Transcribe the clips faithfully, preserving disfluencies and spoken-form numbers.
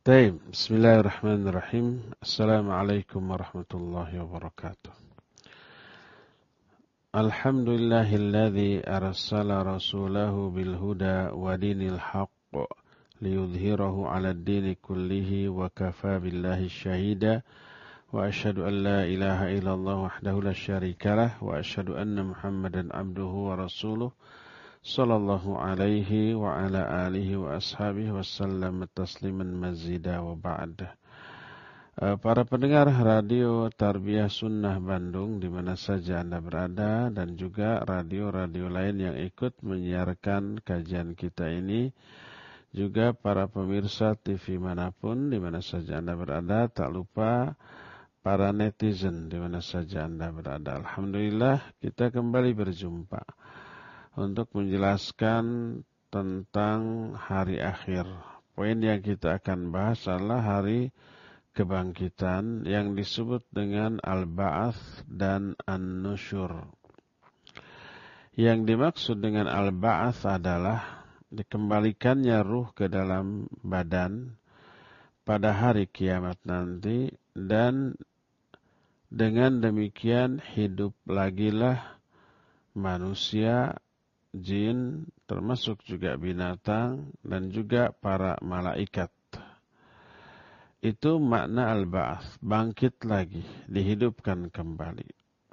Taib, bismillahirrahmanirrahim. Assalamualaikum warahmatullahi wabarakatuh. Alhamdulillahilladzi arsala rasulahu bilhuda wa dinil haqq liyudhhirahu 'alad dini kullihi wa kafa billahi syahida wa asyhadu an la ilaha illallah wahdahu la syarikalah wa asyhadu anna Muhammadan abduhu wa rasuluh sallallahu alaihi wa ala alihi wa ashabihi wasallam tasliman mazida wa ba'd. Para pendengar radio Tarbiyah Sunnah Bandung di mana saja Anda berada dan juga radio-radio lain yang ikut menyiarkan kajian kita ini, juga para pemirsa T V manapun di mana saja Anda berada, tak lupa para netizen di mana saja Anda berada. Alhamdulillah kita kembali berjumpa untuk menjelaskan tentang hari akhir. Poin yang kita akan bahas adalah hari kebangkitan yang disebut dengan Al-Ba'ats dan An-Nusyur. Yang dimaksud dengan Al-Ba'ats adalah dikembalikannya ruh ke dalam badan pada hari kiamat nanti, dan dengan demikian hidup lagilah manusia, jin, termasuk juga binatang, dan juga para malaikat. Itu makna al-ba'ats, bangkit lagi, dihidupkan kembali.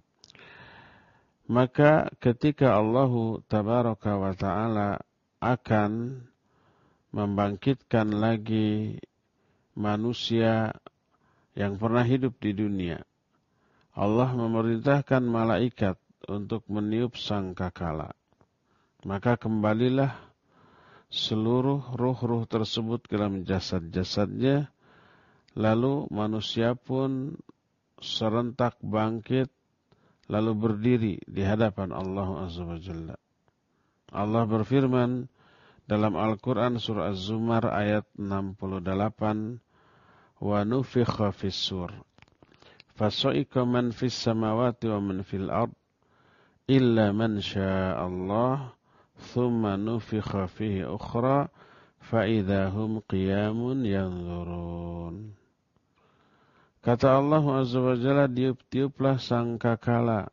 Maka ketika Allah tabaraka wa ta'ala akan membangkitkan lagi manusia yang pernah hidup di dunia, Allah memerintahkan malaikat untuk meniup sangkakala. Maka kembalilah seluruh ruh-ruh tersebut ke dalam jasad-jasadnya. Lalu manusia pun serentak bangkit, lalu berdiri di hadapan Allah Azza wa Jalla. Allah berfirman dalam Al-Quran surah Az-Zumar ayat enam puluh delapan, wa nufikha fis-sur faso'ika man fis samawati wa man fil ard illa man sya'allah thumma nufikha fihi ukhra fa idahum qiyamun yanzurun. Kata Allah Azza wa Jalla, tiup-tiuplah sangkakala,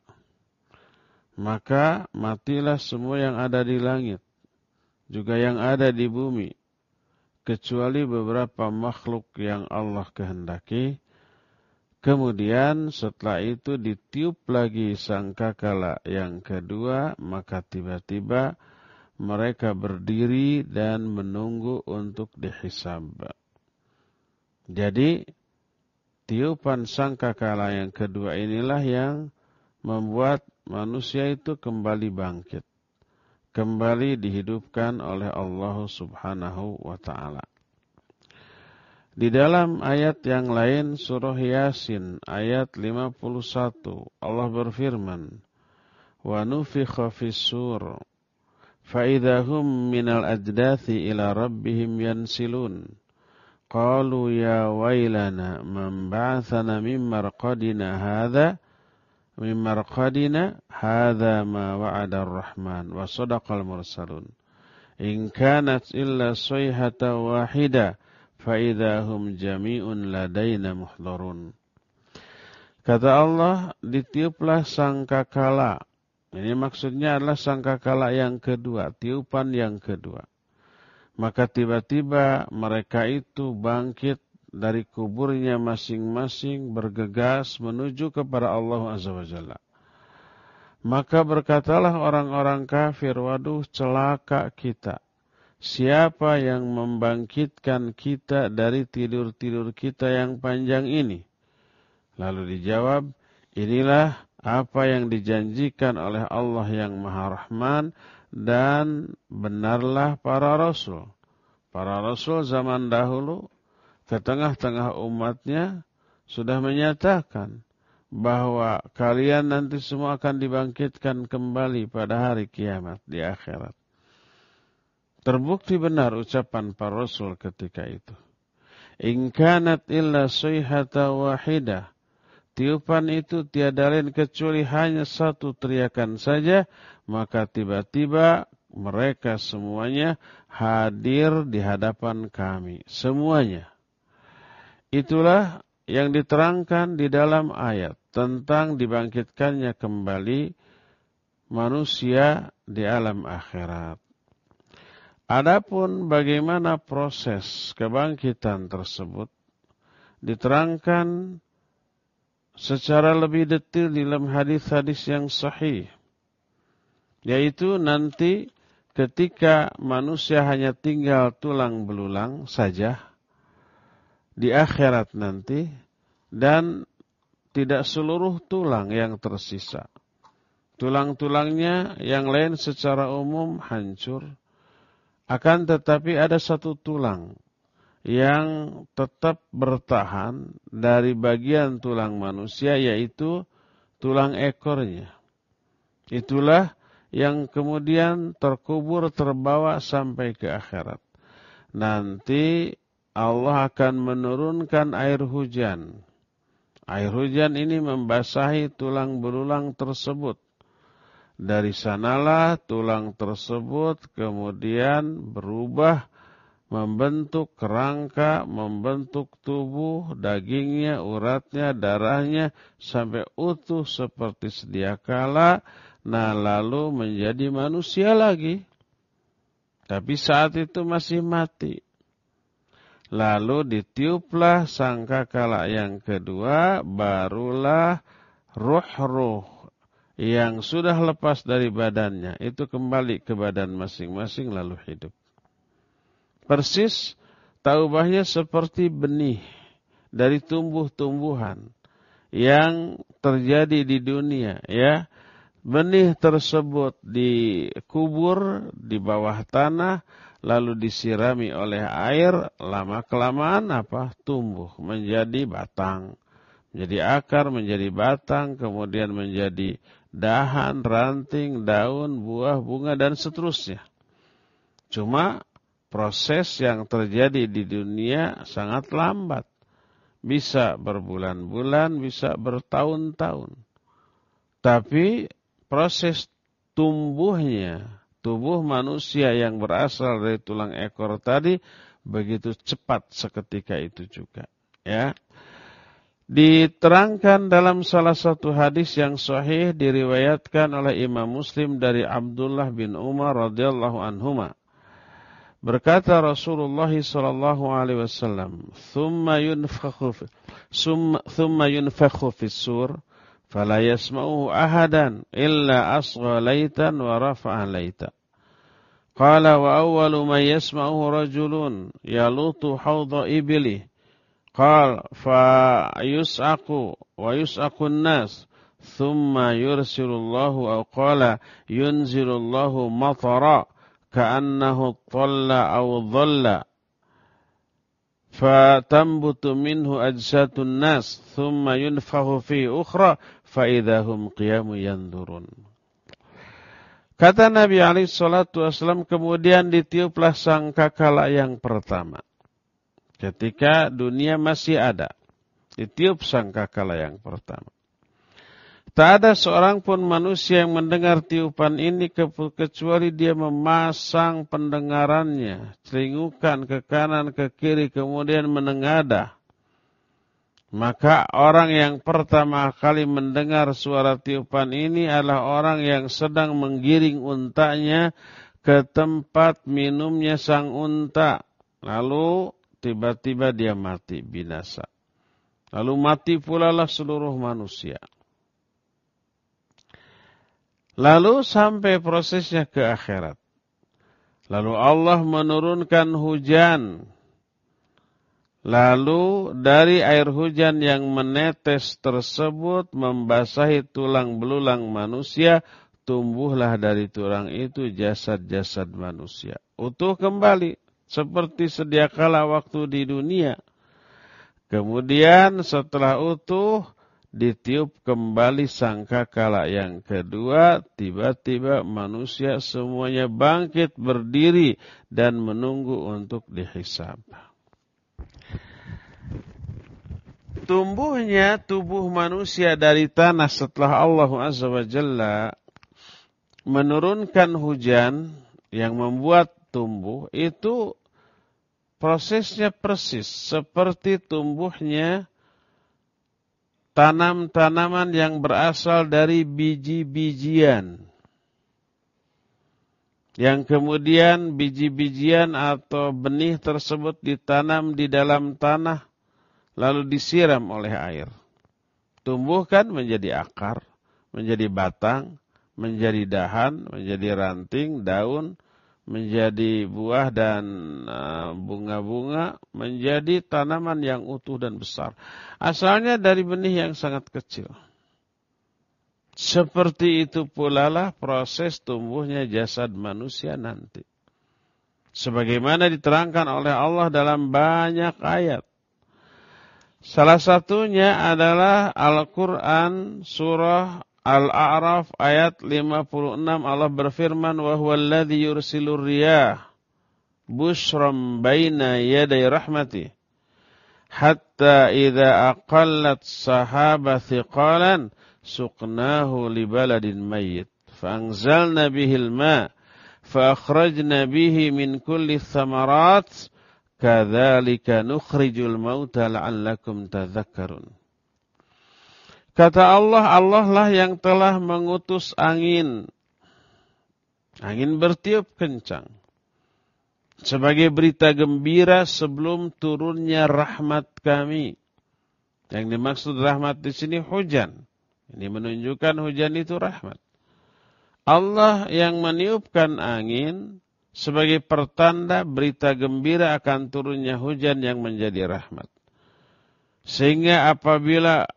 maka matilah semua yang ada di langit, juga yang ada di bumi, kecuali beberapa makhluk yang Allah kehendaki. Kemudian setelah itu ditiup lagi sangkakala yang kedua, maka tiba-tiba mereka berdiri dan menunggu untuk dihisab. Jadi tiupan sangkakala yang kedua inilah yang membuat manusia itu kembali bangkit, kembali dihidupkan oleh Allah Subhanahu wa ta'ala. Di dalam ayat yang lain surah Yasin ayat lima puluh satu, Allah berfirman, wa nufikha fis-sur fa idahum minal ajdathi ila rabbihim yansilun qalu ya wailana man ba'athana min marqadina hadha min marqadina hadha ma wa'ada ar-rahman wa sadaqal mursalun in kanat illa sayhata wahida fa'idahum jami'un ladaina muhdharun. Kata Allah, ditiuplah sangkakala. Ini maksudnya adalah sangkakala yang kedua, tiupan yang kedua. Maka tiba-tiba mereka itu bangkit dari kuburnya masing-masing, bergegas menuju kepada Allah Azza wa Jalla. Maka berkatalah orang-orang kafir, waduh celaka kita. Siapa yang membangkitkan kita dari tidur-tidur kita yang panjang ini? Lalu dijawab, inilah apa yang dijanjikan oleh Allah yang Maha Rahman, dan benarlah para rasul. Para rasul zaman dahulu ke tengah-tengah umatnya sudah menyatakan bahwa kalian nanti semua akan dibangkitkan kembali pada hari kiamat di akhirat. Terbukti benar ucapan para rasul ketika itu. In kanat illa sayhata wahidah. Tiupan itu tiada lain kecuali hanya satu teriakan saja, maka tiba-tiba mereka semuanya hadir di hadapan kami. Semuanya. Itulah yang diterangkan di dalam ayat tentang dibangkitkannya kembali manusia di alam akhirat. Adapun bagaimana proses kebangkitan tersebut diterangkan secara lebih detail di dalam hadis-hadis yang sahih, yaitu nanti ketika manusia hanya tinggal tulang belulang saja di akhirat nanti, dan tidak seluruh tulang yang tersisa. Tulang-tulangnya yang lain secara umum hancur, akan tetapi ada satu tulang yang tetap bertahan dari bagian tulang manusia, yaitu tulang ekornya. Itulah yang kemudian terkubur, terbawa sampai ke akhirat. Nanti Allah akan menurunkan air hujan. Air hujan ini membasahi tulang belulang tersebut. Dari sanalah tulang tersebut kemudian berubah, membentuk kerangka, membentuk tubuh, dagingnya, uratnya, darahnya, sampai utuh seperti sedia kala. Nah, lalu menjadi manusia lagi. Tapi saat itu masih mati. Lalu ditiuplah sangkakala yang kedua, barulah ruh-ruh yang sudah lepas dari badannya itu kembali ke badan masing-masing lalu hidup. Persis taubahnya seperti benih dari tumbuh-tumbuhan yang terjadi di dunia, ya. Benih tersebut dikubur di bawah tanah, lalu disirami oleh air, lama-kelamaan apa? Tumbuh menjadi batang, menjadi akar, menjadi batang, kemudian menjadi dahan, ranting, daun, buah, bunga, dan seterusnya. Cuma proses yang terjadi di dunia sangat lambat. Bisa berbulan-bulan, bisa bertahun-tahun. Tapi proses tumbuhnya, tubuh manusia yang berasal dari tulang ekor tadi, begitu cepat seketika itu juga. Ya. Diterangkan dalam salah satu hadis yang sahih diriwayatkan oleh Imam Muslim dari Abdullah bin Umar radhiyallahu anhuma. Berkata Rasulullah sallallahu alaihi wasallam, "Tsumma yunfakhu tsumma yunfakhu fis-sur, fala yasma'uhu ahadan illa asgha laitan wa rafa'a laita." Qala wa awwalu man yasma'uhu rajulun yalutu hawdha iblihi. Qal fa yus'aqu wa yus'aqu an-nas thumma yursilullahu aw qala yunzilullahu matara ka'annahu dhalla aw dhalla fa tambutu minhu ajsatun nas thumma yunfahu fi ukhra fa idahum qiyamu yanzurun. Kata Nabi alaihi salatu wasallam, kemudian ditiuplah sangkakala yang pertama. Ketika dunia masih ada, ditiup sangkakala yang pertama. Tak ada seorang pun manusia yang mendengar tiupan ini kecuali dia memasang pendengarannya, celingukan ke kanan ke kiri, kemudian menengadah. Maka orang yang pertama kali mendengar suara tiupan ini adalah orang yang sedang menggiring untanya ke tempat minumnya sang unta. Lalu tiba-tiba dia mati, binasa. Lalu mati pula lah seluruh manusia. Lalu sampai prosesnya ke akhirat. Lalu Allah menurunkan hujan. Lalu dari air hujan yang menetes tersebut membasahi tulang belulang manusia, tumbuhlah dari tulang itu jasad-jasad manusia. Utuh kembali. Seperti sedia kala waktu di dunia. Kemudian setelah utuh, ditiup kembali sangkakala yang kedua, tiba-tiba manusia semuanya bangkit berdiri dan menunggu untuk dihisab. Tumbuhnya tubuh manusia dari tanah setelah Allah Azza wa Jalla menurunkan hujan yang membuat tumbuh, itu prosesnya persis seperti tumbuhnya tanam-tanaman yang berasal dari biji-bijian. Yang kemudian biji-bijian atau benih tersebut ditanam di dalam tanah, lalu disiram oleh air. Tumbuhkan menjadi akar, menjadi batang, menjadi dahan, menjadi ranting, daun, menjadi buah dan bunga-bunga, menjadi tanaman yang utuh dan besar. Asalnya dari benih yang sangat kecil. Seperti itu pula lah proses tumbuhnya jasad manusia nanti. Sebagaimana diterangkan oleh Allah dalam banyak ayat. Salah satunya adalah Al-Quran surah Al-A'raf ayat lima puluh enam. Allah berfirman, wa huwallazi yursilur riyah bushram baina yaday rahmati hatta idza aqallat sahaba thiqalan suqnahu li baladin mayyit fa-anzalna bihil ma fa-akhrajna bihi min kulli thamarat kadzalika nukhrijul mauta la'allakum tadhakkarun. Kata Allah, Allah lah yang telah mengutus angin. Angin bertiup kencang sebagai berita gembira sebelum turunnya rahmat kami. Yang dimaksud rahmat di sini hujan. Ini menunjukkan hujan itu rahmat. Allah yang meniupkan angin sebagai pertanda berita gembira akan turunnya hujan yang menjadi rahmat. Sehingga apabila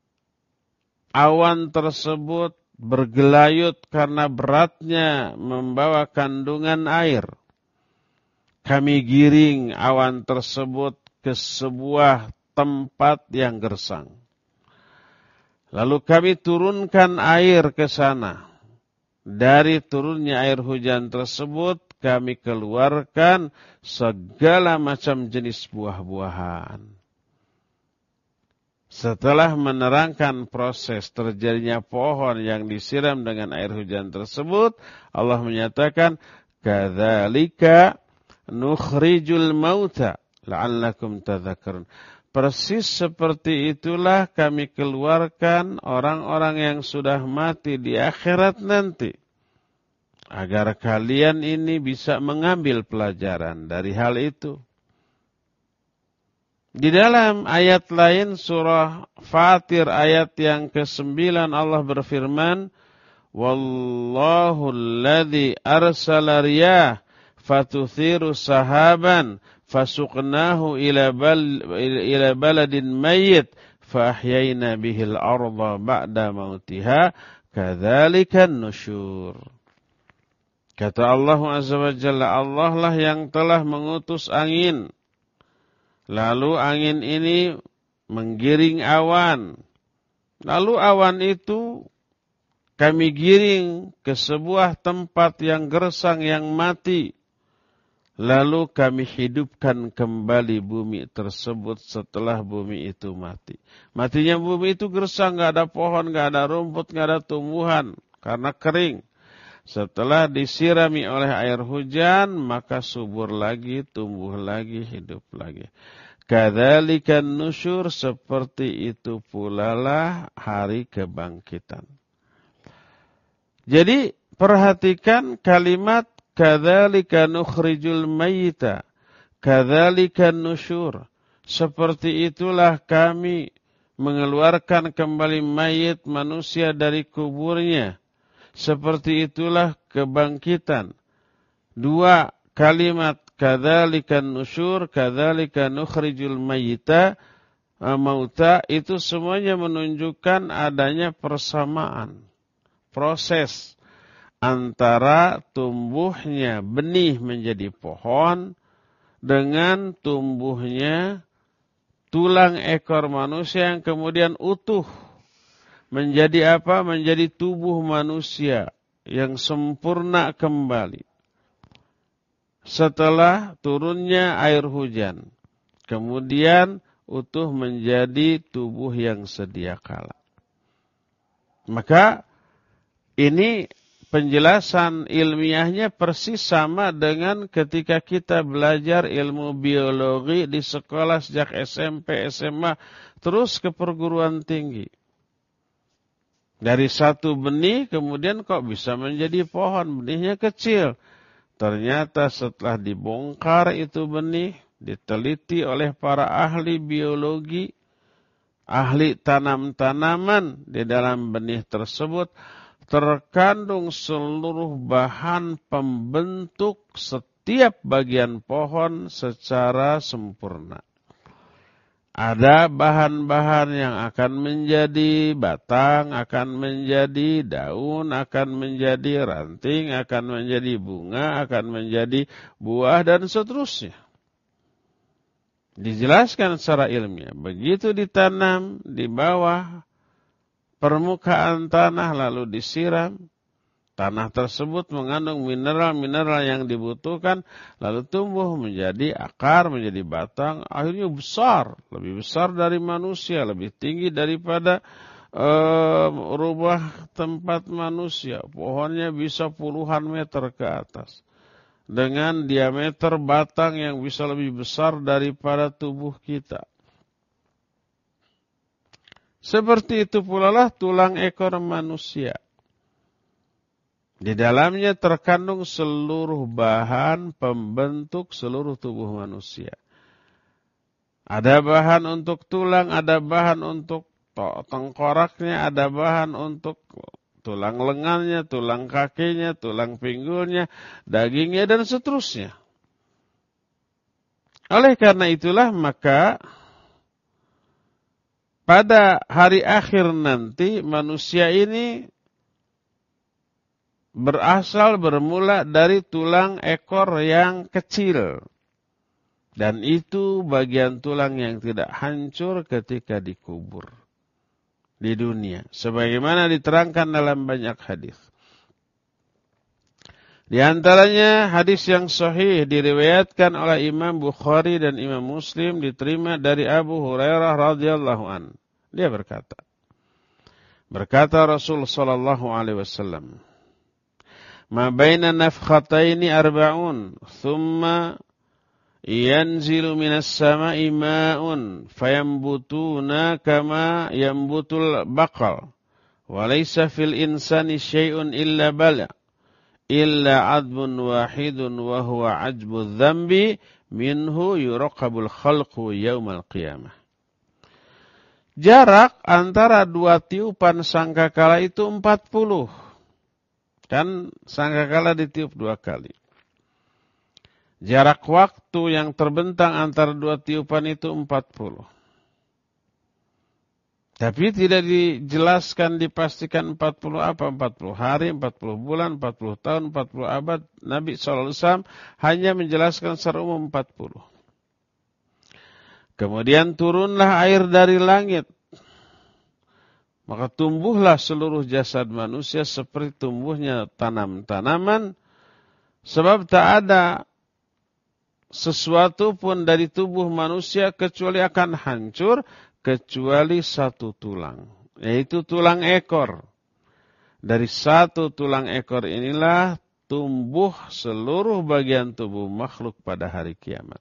awan tersebut bergelayut karena beratnya membawa kandungan air, kami giring awan tersebut ke sebuah tempat yang gersang. Lalu kami turunkan air ke sana. Dari turunnya air hujan tersebut, kami keluarkan segala macam jenis buah-buahan. Setelah menerangkan proses terjadinya pohon yang disiram dengan air hujan tersebut, Allah menyatakan, kadzalika nukhrijul mauta la'allakum tadhakkarun. Persis seperti itulah kami keluarkan orang-orang yang sudah mati di akhirat nanti. Agar kalian ini bisa mengambil pelajaran dari hal itu. Di dalam ayat lain surah Fatir ayat yang kesembilan Allah berfirman, Wallahu alladhi arsala riyah fatuthiru sahaban fasuqnahu ila bal ila baladin mayyit fahyayna bihil arda ba'da mautiha kadzalika nusyur. Kata Allah Azza wa Jalla, Allah lah yang telah mengutus angin. Lalu angin ini menggiring awan. Lalu awan itu kami giring ke sebuah tempat yang gersang yang mati. Lalu kami hidupkan kembali bumi tersebut setelah bumi itu mati. Matinya bumi itu gersang, gak ada pohon, gak ada rumput, gak ada tumbuhan, karena kering. Setelah disirami oleh air hujan, maka subur lagi, tumbuh lagi, hidup lagi. Kadzalika nusyur, seperti itu pula lah hari kebangkitan. Jadi perhatikan kalimat kadzalika nukhrijul mayyita, kadzalika nusyur. Seperti itulah kami mengeluarkan kembali mayit manusia dari kuburnya. Seperti itulah kebangkitan. Dua kalimat kadzalika nusyur, kadzalika nukhrijul mayyita, mauta, itu semuanya menunjukkan adanya persamaan. Proses antara tumbuhnya benih menjadi pohon dengan tumbuhnya tulang ekor manusia yang kemudian utuh menjadi apa? Menjadi tubuh manusia yang sempurna kembali setelah turunnya air hujan, kemudian utuh menjadi tubuh yang sedia kala. Maka ini penjelasan ilmiahnya persis sama dengan ketika kita belajar ilmu biologi di sekolah sejak S M P, S M A, terus ke perguruan tinggi. Dari satu benih kemudian kok bisa menjadi pohon, benihnya kecil. Ternyata setelah dibongkar itu benih, diteliti oleh para ahli biologi, ahli tanam-tanaman, di dalam benih tersebut terkandung seluruh bahan pembentuk setiap bagian pohon secara sempurna. Ada bahan-bahan yang akan menjadi batang, akan menjadi daun, akan menjadi ranting, akan menjadi bunga, akan menjadi buah, dan seterusnya. Dijelaskan secara ilmiah. Begitu ditanam di bawah permukaan tanah lalu disiram, tanah tersebut mengandung mineral-mineral yang dibutuhkan, lalu tumbuh menjadi akar, menjadi batang, akhirnya besar, lebih besar dari manusia, lebih tinggi daripada uh, rumah tempat manusia. Pohonnya bisa puluhan meter ke atas, dengan diameter batang yang bisa lebih besar daripada tubuh kita. Seperti itu pula lah tulang ekor manusia. Di dalamnya terkandung seluruh bahan pembentuk seluruh tubuh manusia. Ada bahan untuk tulang, ada bahan untuk tengkoraknya, ada bahan untuk tulang lengannya, tulang kakinya, tulang pinggulnya, dagingnya, dan seterusnya. Oleh karena itulah maka pada hari akhir nanti manusia ini berasal bermula dari tulang ekor yang kecil. Dan itu bagian tulang yang tidak hancur ketika dikubur di dunia. Sebagaimana diterangkan dalam banyak hadis. Di antaranya hadis yang sahih diriwayatkan oleh Imam Bukhari dan Imam Muslim, diterima dari Abu Hurairah radhiyallahu an. Dia berkata, berkata Rasul sallallahu alaihi wasallam, "Ma baina nafkhataini arba'un, thumma yanzilu minas sama'i ma'un, fayambutuna kama yambutul baqal, wa laysa fil insani syai'un illa bala." Illa adbun wahidun wa huwa ajbu dzambi minhu yuraqabul khalqu yaumal qiyamah. Jarak antara dua tiupan sangkakala itu empat puluh. Kan sangkakala ditiup dua kali. Jarak waktu yang terbentang antara dua tiupan itu empat puluh. Tapi tidak dijelaskan, dipastikan empat puluh apa, empat puluh hari, empat puluh bulan, empat puluh tahun, empat puluh abad. Nabi shallallahu alaihi wasallam hanya menjelaskan secara umum empat puluh. Kemudian turunlah air dari langit. Maka tumbuhlah seluruh jasad manusia seperti tumbuhnya tanam-tanaman. Sebab tak ada sesuatu pun dari tubuh manusia kecuali akan hancur, kecuali satu tulang, yaitu tulang ekor. Dari satu tulang ekor inilah tumbuh seluruh bagian tubuh makhluk pada hari kiamat.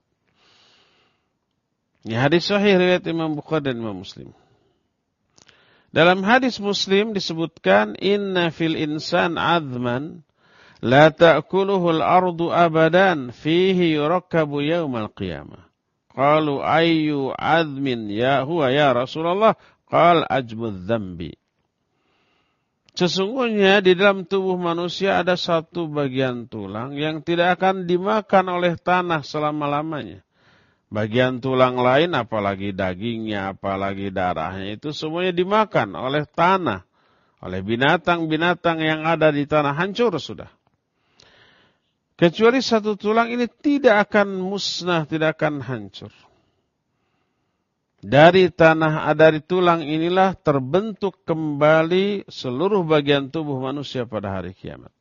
Ini hadis sahih riwayat Imam Bukhari dan Imam Muslim. Dalam hadis Muslim disebutkan, inna fil insan azman la ta'kuluhu al-ardu abadan fihi yurakkabu yaumal qiyamah. Qalu ayyu azmin ya huwa ya Rasulullah? Qal ajmudz dzambi. Sesungguhnya di dalam tubuh manusia ada satu bagian tulang yang tidak akan dimakan oleh tanah selama-lamanya. Bagian tulang lain, apalagi dagingnya, apalagi darahnya, itu semuanya dimakan oleh tanah, oleh binatang-binatang yang ada di tanah, hancur sudah. Kecuali satu tulang ini tidak akan musnah, tidak akan hancur. Dari tanah, dari tulang inilah terbentuk kembali seluruh bagian tubuh manusia pada hari kiamat.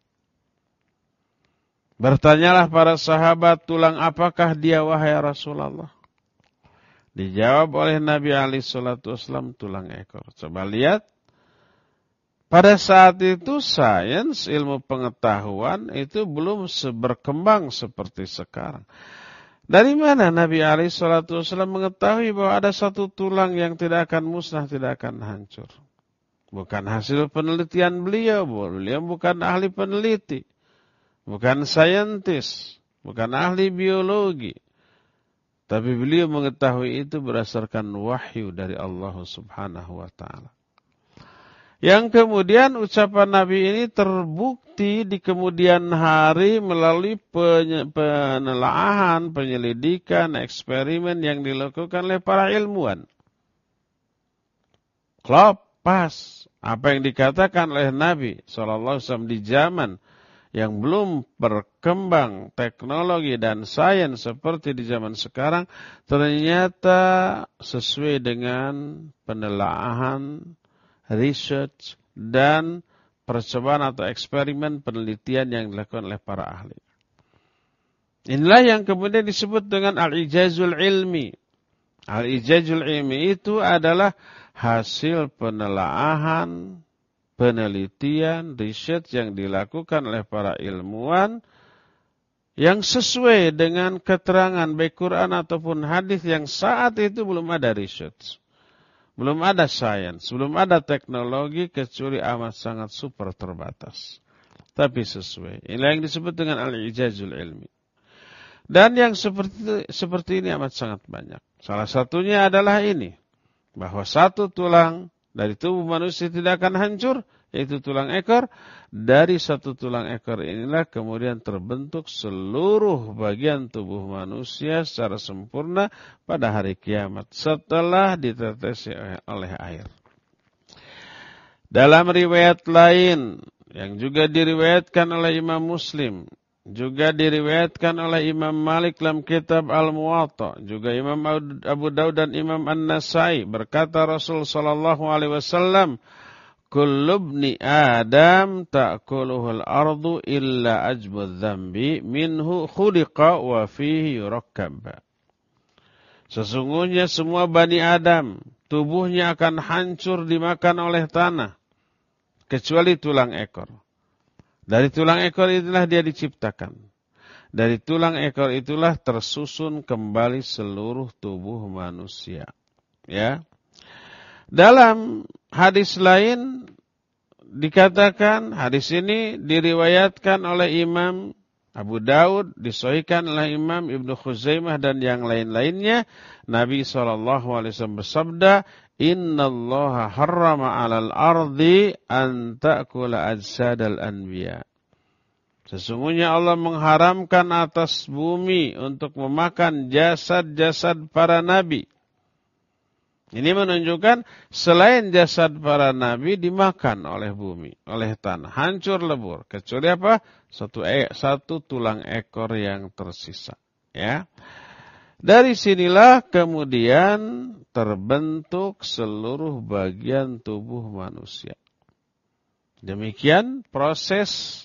Bertanyalah para sahabat, tulang apakah dia wahai Rasulullah? Dijawab oleh Nabi alaihi salatu wasallam, tulang ekor. Coba lihat Pada saat itu sains, ilmu pengetahuan itu belum berkembang seperti sekarang. Dari mana Nabi alaihi salatu wasallam mengetahui bahwa ada satu tulang yang tidak akan musnah, tidak akan hancur? Bukan hasil penelitian beliau, beliau bukan ahli peneliti, bukan saintis, bukan ahli biologi. Tapi beliau mengetahui itu berdasarkan wahyu dari Allah Subhanahu wa taala. Yang kemudian ucapan Nabi ini terbukti di kemudian hari melalui penelaahan, penyelidikan, eksperimen yang dilakukan oleh para ilmuwan. Klop, pas. Apa yang dikatakan oleh Nabi shallallahu alaihi wasallam di zaman yang belum berkembang teknologi dan sains seperti di zaman sekarang, ternyata sesuai dengan penelaahan, research, dan percobaan atau eksperimen penelitian yang dilakukan oleh para ahli. Inilah yang kemudian disebut dengan al-ijazul ilmi. Al-ijazul ilmi itu adalah hasil penelaahan, penelitian, riset yang dilakukan oleh para ilmuwan yang sesuai dengan keterangan baik Quran ataupun hadis yang saat itu belum ada riset. Belum ada sains, belum ada teknologi kecuali amat sangat super terbatas. Tapi sesuai. Inilah yang disebut dengan al-ijazul ilmi. Dan yang seperti seperti ini amat sangat banyak. Salah satunya adalah ini. Bahwa satu tulang dari tubuh manusia tidak akan hancur, yaitu tulang ekor. Dari satu tulang ekor inilah kemudian terbentuk seluruh bagian tubuh manusia secara sempurna pada hari kiamat setelah ditetesi oleh air. Dalam riwayat lain yang juga diriwayatkan oleh Imam Muslim, juga diriwayatkan oleh Imam Malik dalam kitab Al-Muwatta, juga Imam Abu Daud dan Imam An-Nasai, berkata Rasul sallallahu alaihi wasallam, kullu ibni Adam ta'kuluhul ardu illa ajbudz dzambi minhu khuliqa wa fihi yurakkab. Sesungguhnya semua Bani Adam tubuhnya akan hancur dimakan oleh tanah kecuali tulang ekor. Dari tulang ekor itulah dia diciptakan. Dari tulang ekor itulah tersusun kembali seluruh tubuh manusia. Ya. Dalam hadis lain dikatakan, hadis ini diriwayatkan oleh Imam Abu Daud, disahihkan oleh Imam Ibnu Khuzaimah dan yang lain-lainnya. Nabi shallallahu alaihi wasallam bersabda, innallaha harrama 'alal ardi an ta'kula ajsadal anbiya. Sesungguhnya Allah mengharamkan atas bumi untuk memakan jasad-jasad para nabi. Ini menunjukkan selain jasad para nabi dimakan oleh bumi, oleh tanah, hancur lebur. Kecuali apa? Satu, e, satu tulang ekor yang tersisa. Ya. Dari sinilah kemudian terbentuk seluruh bagian tubuh manusia. Demikian proses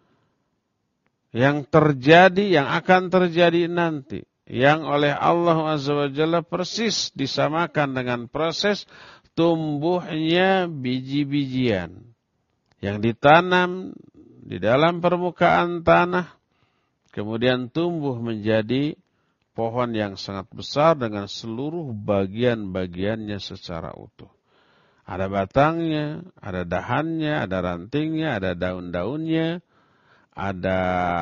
yang terjadi, yang akan terjadi nanti. Yang oleh Allah Azza wa Jalla persis disamakan dengan proses tumbuhnya biji-bijian yang ditanam di dalam permukaan tanah, kemudian tumbuh menjadi pohon yang sangat besar dengan seluruh bagian-bagiannya secara utuh. Ada batangnya, ada dahannya, ada rantingnya, ada daun-daunnya, ada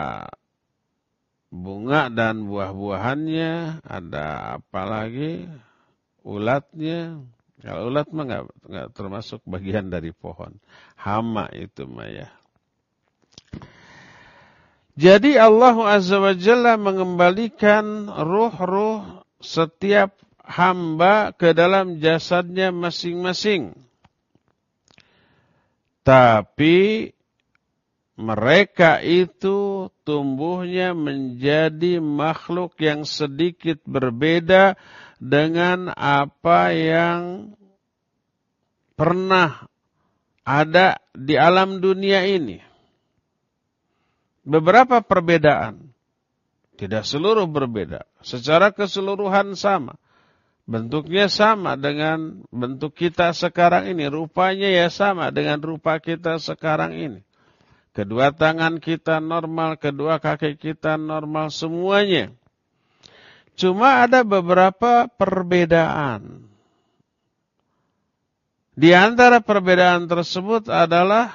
bunga dan buah-buahannya, ada apa lagi? Ulatnya. Kalau ulat mah nggak nggak termasuk bagian dari pohon. Hama itu mah ya. Jadi Allah Azza wa Jalla mengembalikan ruh-ruh setiap hamba ke dalam jasadnya masing-masing. Tapi mereka itu tumbuhnya menjadi makhluk yang sedikit berbeda dengan apa yang pernah ada di alam dunia ini. Beberapa perbedaan, tidak seluruh berbeda, secara keseluruhan sama. Bentuknya sama dengan bentuk kita sekarang ini. Rupanya ya sama dengan rupa kita sekarang ini. Kedua tangan kita normal, kedua kaki kita normal, semuanya. Cuma ada beberapa perbedaan. Di antara perbedaan tersebut adalah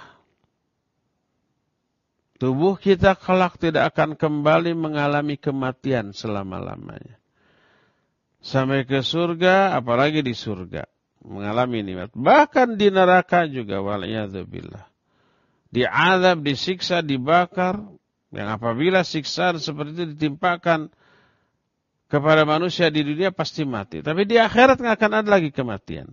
tubuh kita kelak tidak akan kembali mengalami kematian selama-lamanya. Sampai ke surga, apalagi di surga, mengalami nikmat. Bahkan di neraka juga, wal'iyadzubillah. Diazab, disiksa, dibakar, yang apabila siksaan seperti itu ditimpakan kepada manusia di dunia pasti mati. Tapi di akhirat nggak akan ada lagi kematian.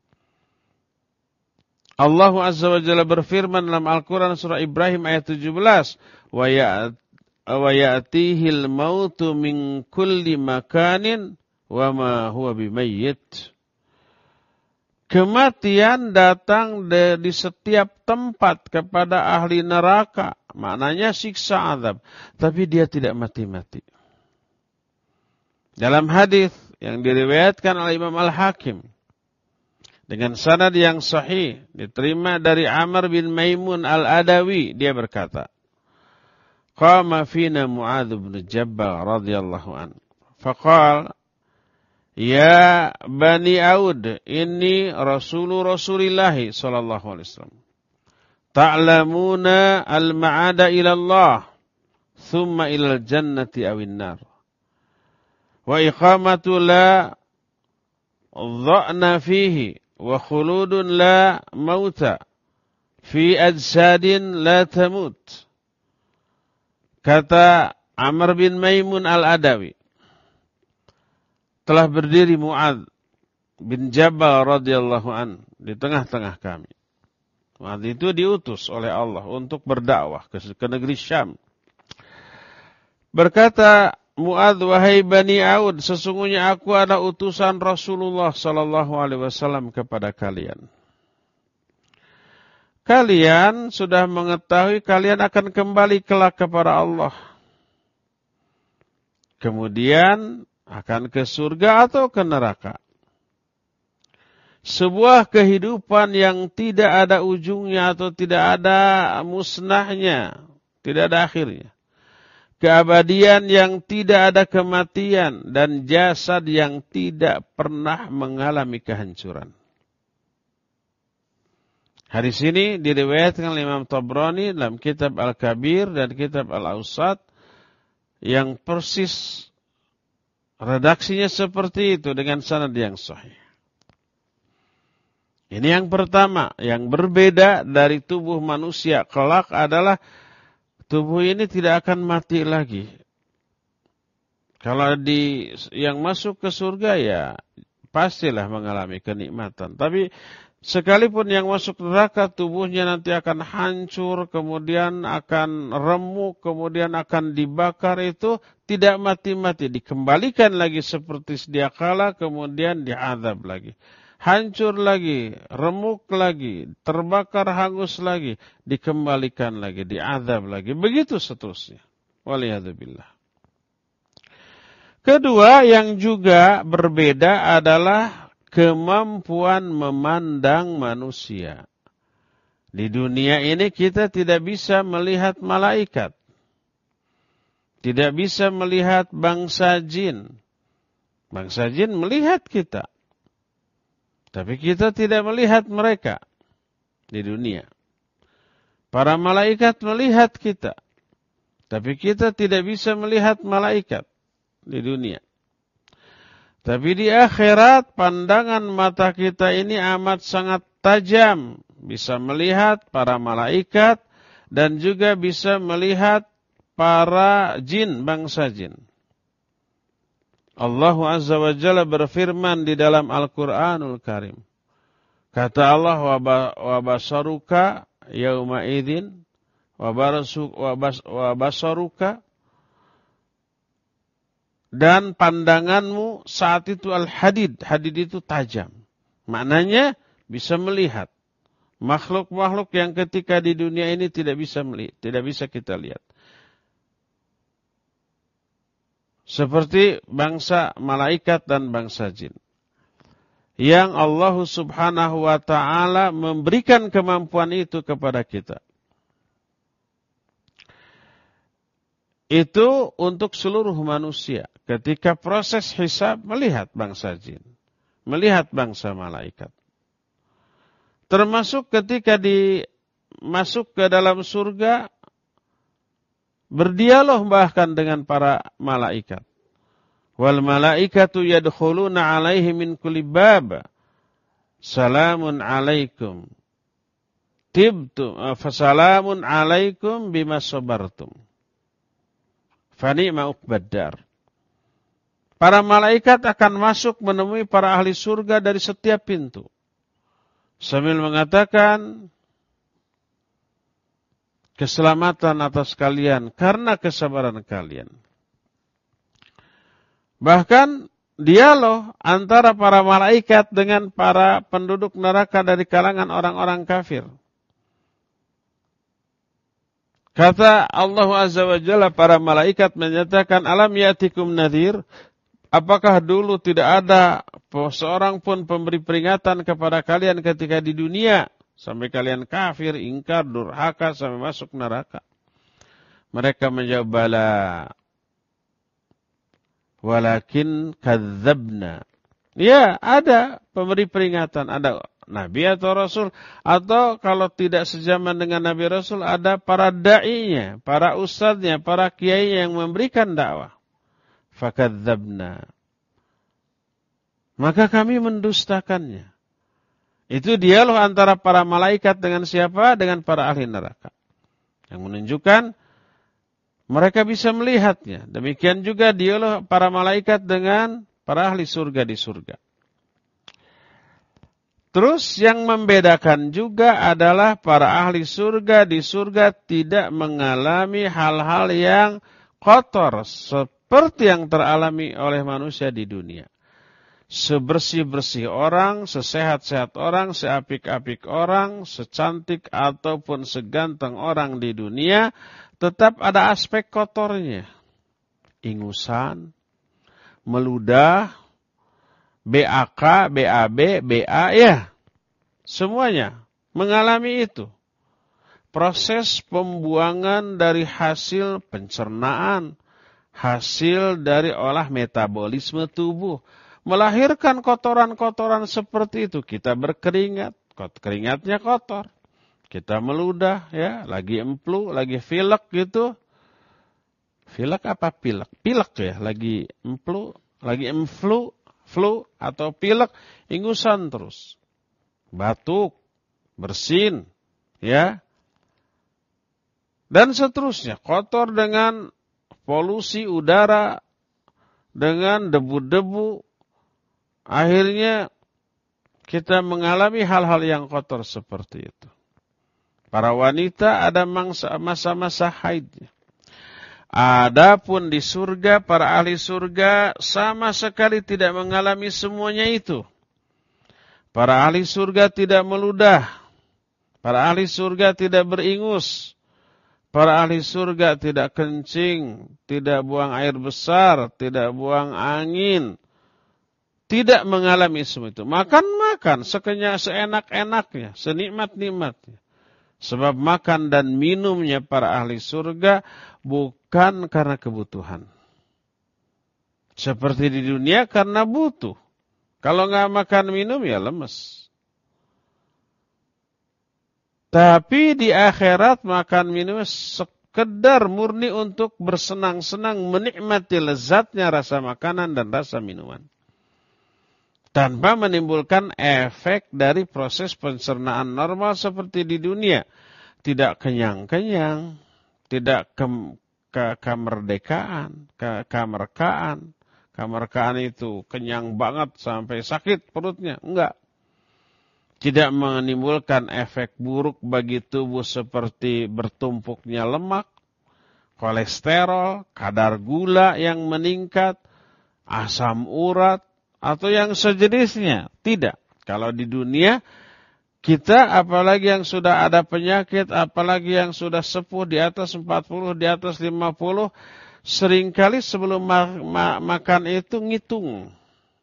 Allah Azza wa Jalla berfirman dalam Al-Quran surah Ibrahim ayat tujuh belas. Wa ya'tihil mautu min kulli makanin wa ma huwa bimayyit. Kematian datang di setiap tempat kepada ahli neraka. Maknanya siksa azab. Tapi dia tidak mati-mati. Dalam hadis yang diriwayatkan oleh Imam Al-Hakim. Dengan sanad yang sahih. Diterima dari Amr bin Maimun Al-Adawi. Dia berkata. Qama fina Mu'adz bin Jabal radhiyallahu anhu. Faqal. Ya Bani Aud, ini Rasulu Rasulillahi sallallahu alaihi wasallam. Ta'lamuna al-ma'ada ila Allah, thumma ila al-jannati awin nar. Wa iqamatu la dha'na fihi, wa khuludun la mauta, fi ajsadin la tamut. Kata Amr bin Maimun Al-Adawi. Telah berdiri Mu'adz bin Jabal radhiyallahu an di tengah-tengah kami. Mu'adz itu diutus oleh Allah untuk berdakwah ke, ke negeri Syam. Berkata Mu'adz, wahai Bani Aud, sesungguhnya aku adalah utusan Rasulullah sallallahu alaihi wasallam kepada kalian. Kalian sudah mengetahui kalian akan kembali kelak kepada Allah. Kemudian akan ke surga atau ke neraka. Sebuah kehidupan yang tidak ada ujungnya atau tidak ada musnahnya, tidak ada akhirnya. Keabadian yang tidak ada kematian dan jasad yang tidak pernah mengalami kehancuran. Hadis ini diriwayatkan oleh Imam Tabrani dalam kitab Al-Kabir dan kitab Al-Awsat yang persis redaksinya seperti itu dengan sanad yang sahih. Ini yang pertama, yang berbeda dari tubuh manusia kelak adalah tubuh ini tidak akan mati lagi. Kalau di yang masuk ke surga ya pastilah mengalami kenikmatan. Tapi sekalipun yang masuk neraka tubuhnya nanti akan hancur, kemudian akan remuk, kemudian akan dibakar, itu tidak mati-mati. Dikembalikan lagi seperti sedia kala, kemudian diazab lagi. Hancur lagi, remuk lagi, terbakar hangus lagi, dikembalikan lagi, diazab lagi. Begitu seterusnya. Waliyadzubillah. Kedua yang juga berbeda adalah kemampuan memandang manusia. Di dunia ini kita tidak bisa melihat malaikat. Tidak bisa melihat bangsa jin. Bangsa jin melihat kita. Tapi kita tidak melihat mereka di dunia. Para malaikat melihat kita. Tapi kita tidak bisa melihat malaikat di dunia. Tapi di akhirat pandangan mata kita ini amat sangat tajam. Bisa melihat para malaikat dan juga bisa melihat para jin, bangsa jin. Allah Azza wa Jalla berfirman di dalam Al-Quranul Karim. Kata Allah, wa basaruka yawma idzin wa basaruka, dan pandanganmu saat itu al-hadid. Hadid itu tajam. Maknanya bisa melihat makhluk-makhluk yang ketika di dunia ini tidak bisa melihat, tidak bisa kita lihat. Seperti bangsa malaikat dan bangsa jin. yang Allah Subhanahu wa ta'ala memberikan kemampuan itu kepada kita. Itu untuk seluruh manusia. Ketika proses hisab melihat bangsa jin, melihat bangsa malaikat. Termasuk ketika di masuk ke dalam surga, berdialog bahkan dengan para malaikat. Wal malaikatu yadkhuluna alaihi min kulli bab. Salamun alaikum. Tibtum fasalamun alaikum bima sabartum. Fani'ma uqbaddar. Para malaikat akan masuk menemui para ahli surga dari setiap pintu. Sambil mengatakan, keselamatan atas kalian karena kesabaran kalian. Bahkan dialog antara para malaikat dengan para penduduk neraka dari kalangan orang-orang kafir. Kata Allah Azza wa Jalla, para malaikat menyatakan, alam ya'tikum nadhir, apakah dulu tidak ada seorang pun pemberi peringatan kepada kalian ketika di dunia, sampai kalian kafir, ingkar, durhaka, sampai masuk neraka? Mereka menjawab, bala, walakin kadzabna. Ya, ada pemberi peringatan, ada Nabi atau Rasul, atau kalau tidak sejaman dengan Nabi Rasul, ada para da'inya, para ustadznya, para kiainya yang memberikan dakwah. Fakadzabna. Maka kami mendustakannya. Itu dialog antara para malaikat dengan siapa? Dengan para ahli neraka. Yang menunjukkan mereka bisa melihatnya. Demikian juga dialog para malaikat dengan para ahli surga di surga. Terus yang membedakan juga adalah para ahli surga di surga tidak mengalami hal-hal yang kotor seperti yang teralami oleh manusia di dunia. Sebersih-bersih orang, sesehat-sehat orang, seapik-apik orang, secantik ataupun seganteng orang di dunia, tetap ada aspek kotornya. Ingusan, meludah, B A K, B A B, B A, ya. Semuanya mengalami itu. Proses pembuangan dari hasil pencernaan, hasil dari olah metabolisme tubuh, melahirkan kotoran-kotoran seperti itu. Kita berkeringat, keringatnya kotor. Kita meludah, ya, lagi emplu, lagi pilek gitu. Pilek apa pilek? Pilek ya, lagi emplu, lagi emplu. Flu atau pilek, ingusan terus. Batuk, bersin, ya. Dan seterusnya, kotor dengan polusi udara, dengan debu-debu. Akhirnya kita mengalami hal-hal yang kotor seperti itu. Para wanita ada masa-masa haidnya. Adapun di surga, para ahli surga sama sekali tidak mengalami semuanya itu. Para ahli surga tidak meludah. Para ahli surga tidak beringus. Para ahli surga tidak kencing, tidak buang air besar, tidak buang angin. Tidak mengalami semua itu. Makan-makan sekenyang seenak-enaknya, senikmat-nikmatnya. Sebab makan dan minumnya para ahli surga bukan karena kebutuhan. Seperti di dunia karena butuh. Kalau nggak makan minum ya lemes. Tapi di akhirat makan minum sekedar murni untuk bersenang-senang menikmati lezatnya rasa makanan dan rasa minuman. Tanpa menimbulkan efek dari proses pencernaan normal seperti di dunia. Tidak kenyang-kenyang, tidak ke, ke kemerdekaan, ke kemerkaan. Kemerdekaan itu kenyang banget sampai sakit perutnya. Enggak. Tidak menimbulkan efek buruk bagi tubuh seperti bertumpuknya lemak, kolesterol, kadar gula yang meningkat, asam urat, atau yang sejenisnya. Tidak. Kalau di dunia, kita apalagi yang sudah ada penyakit, apalagi yang sudah sepuh di atas empat puluh, di atas lima puluh, seringkali sebelum ma ma makan itu ngitung.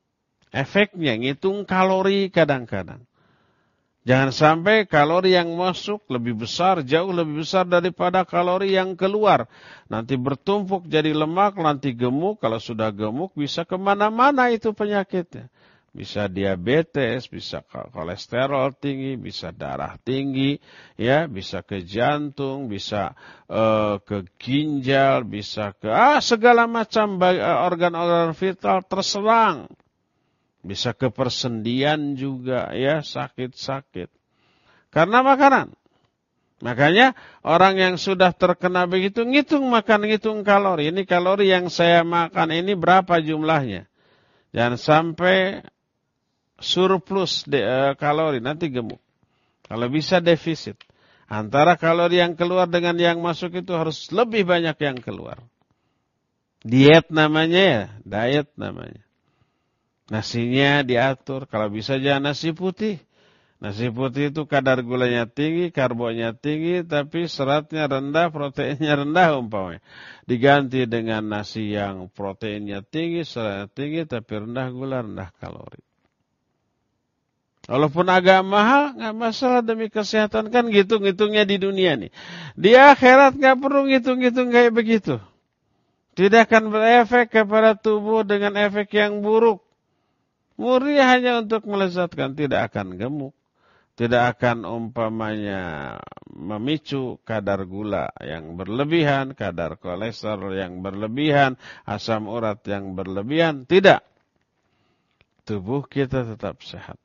Efeknya ngitung kalori kadang-kadang. Jangan sampai kalori yang masuk lebih besar, jauh lebih besar daripada kalori yang keluar. Nanti bertumpuk jadi lemak, nanti gemuk. Kalau sudah gemuk bisa kemana-mana itu penyakitnya. Bisa diabetes, bisa kolesterol tinggi, bisa darah tinggi, ya, bisa ke jantung, bisa uh, ke ginjal, bisa ke ah, segala macam organ-organ vital terserang. Bisa ke persendian juga, ya, sakit-sakit. Karena makanan. Makanya orang yang sudah terkena begitu, ngitung makan, ngitung kalori. Ini kalori yang saya makan ini berapa jumlahnya. Jangan sampai surplus de, uh, kalori, nanti gemuk. Kalau bisa defisit. Antara kalori yang keluar dengan yang masuk itu harus lebih banyak yang keluar. Diet namanya ya, diet namanya. Nasinya diatur, kalau bisa jangan nasi putih. Nasi putih itu kadar gulanya tinggi, karbonnya tinggi, tapi seratnya rendah, proteinnya rendah umpamanya. Diganti dengan nasi yang proteinnya tinggi, seratnya tinggi, tapi rendah gula, rendah kalori. Walaupun agak mahal, nggak masalah demi kesehatan, kan ngitung-ngitungnya di dunia nih. Di akhirat nggak perlu ngitung-ngitung kayak begitu. Tidak akan berefek kepada tubuh dengan efek yang buruk. Murni hanya untuk melezatkan, tidak akan gemuk, tidak akan umpamanya memicu kadar gula yang berlebihan, kadar kolesterol yang berlebihan, asam urat yang berlebihan, tidak. Tubuh kita tetap sehat.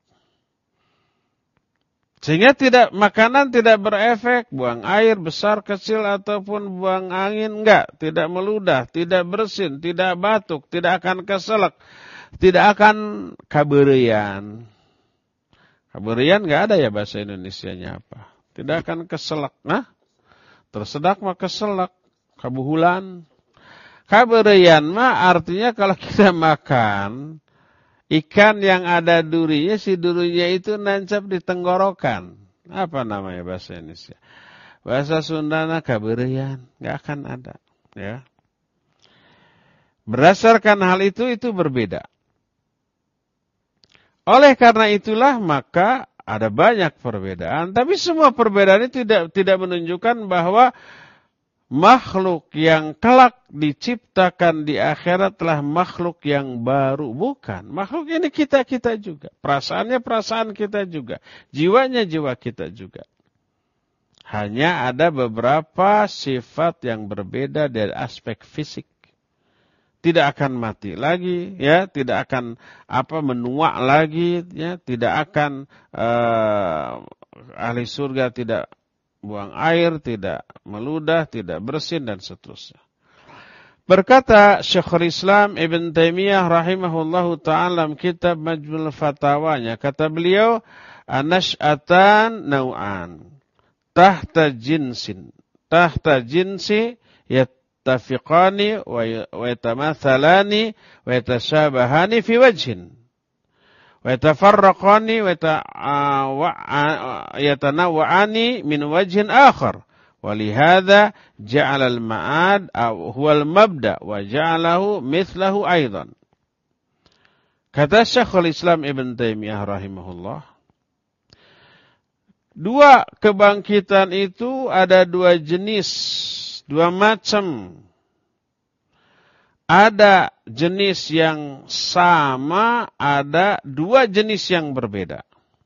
Sehingga tidak makanan tidak berefek, buang air besar, kecil ataupun buang angin, enggak, tidak meludah, tidak bersin, tidak batuk, tidak akan keselak. Tidak akan kaberian. Kaberian nggak ada ya bahasa Indonesianya apa. Tidak akan keselak. Nah, tersedak mah keselak. Kabuhulan. Kaberian mah artinya kalau kita makan ikan yang ada durinya, si durinya itu nancap di tenggorokan. Apa namanya bahasa Indonesia? Bahasa Sundana kaberian. Nggak akan ada. Ya. Berdasarkan hal itu, itu berbeda. Oleh karena itulah maka ada banyak perbedaan. Tapi semua perbedaan itu tidak, tidak menunjukkan bahwa makhluk yang kelak diciptakan di akhirat telah makhluk yang baru. Bukan. Makhluk ini kita-kita juga. Perasaannya perasaan kita juga. Jiwanya jiwa kita juga. Hanya ada beberapa sifat yang berbeda dari aspek fisik. Tidak akan mati lagi, ya, tidak akan apa menua lagi, ya, tidak akan uh, ahli surga tidak buang air, tidak meludah, tidak bersin dan seterusnya. Berkata Syekhul Islam Ibn Taimiyah rahimahullahu ta'ala dalam kitab Majmu'ul Fatawanya, kata beliau, anash'atan naw'an tahta jinsin, tahta jinsi yat tafiqani wa yatamathalani wa yatashabahani fi wajhin wa yatafarraqani wa yatanawwa'ani min wajhin akhar wa lihadza ja'ala al-ma'ad huwa al-mabda wa ja'alahu mithlahu aidan. Kata Syekhul Islam Ibn Taimiyah rahimahullah, dua kebangkitan itu ada dua jenis, dua macam. Ada jenis yang sama, ada dua jenis yang berbeda.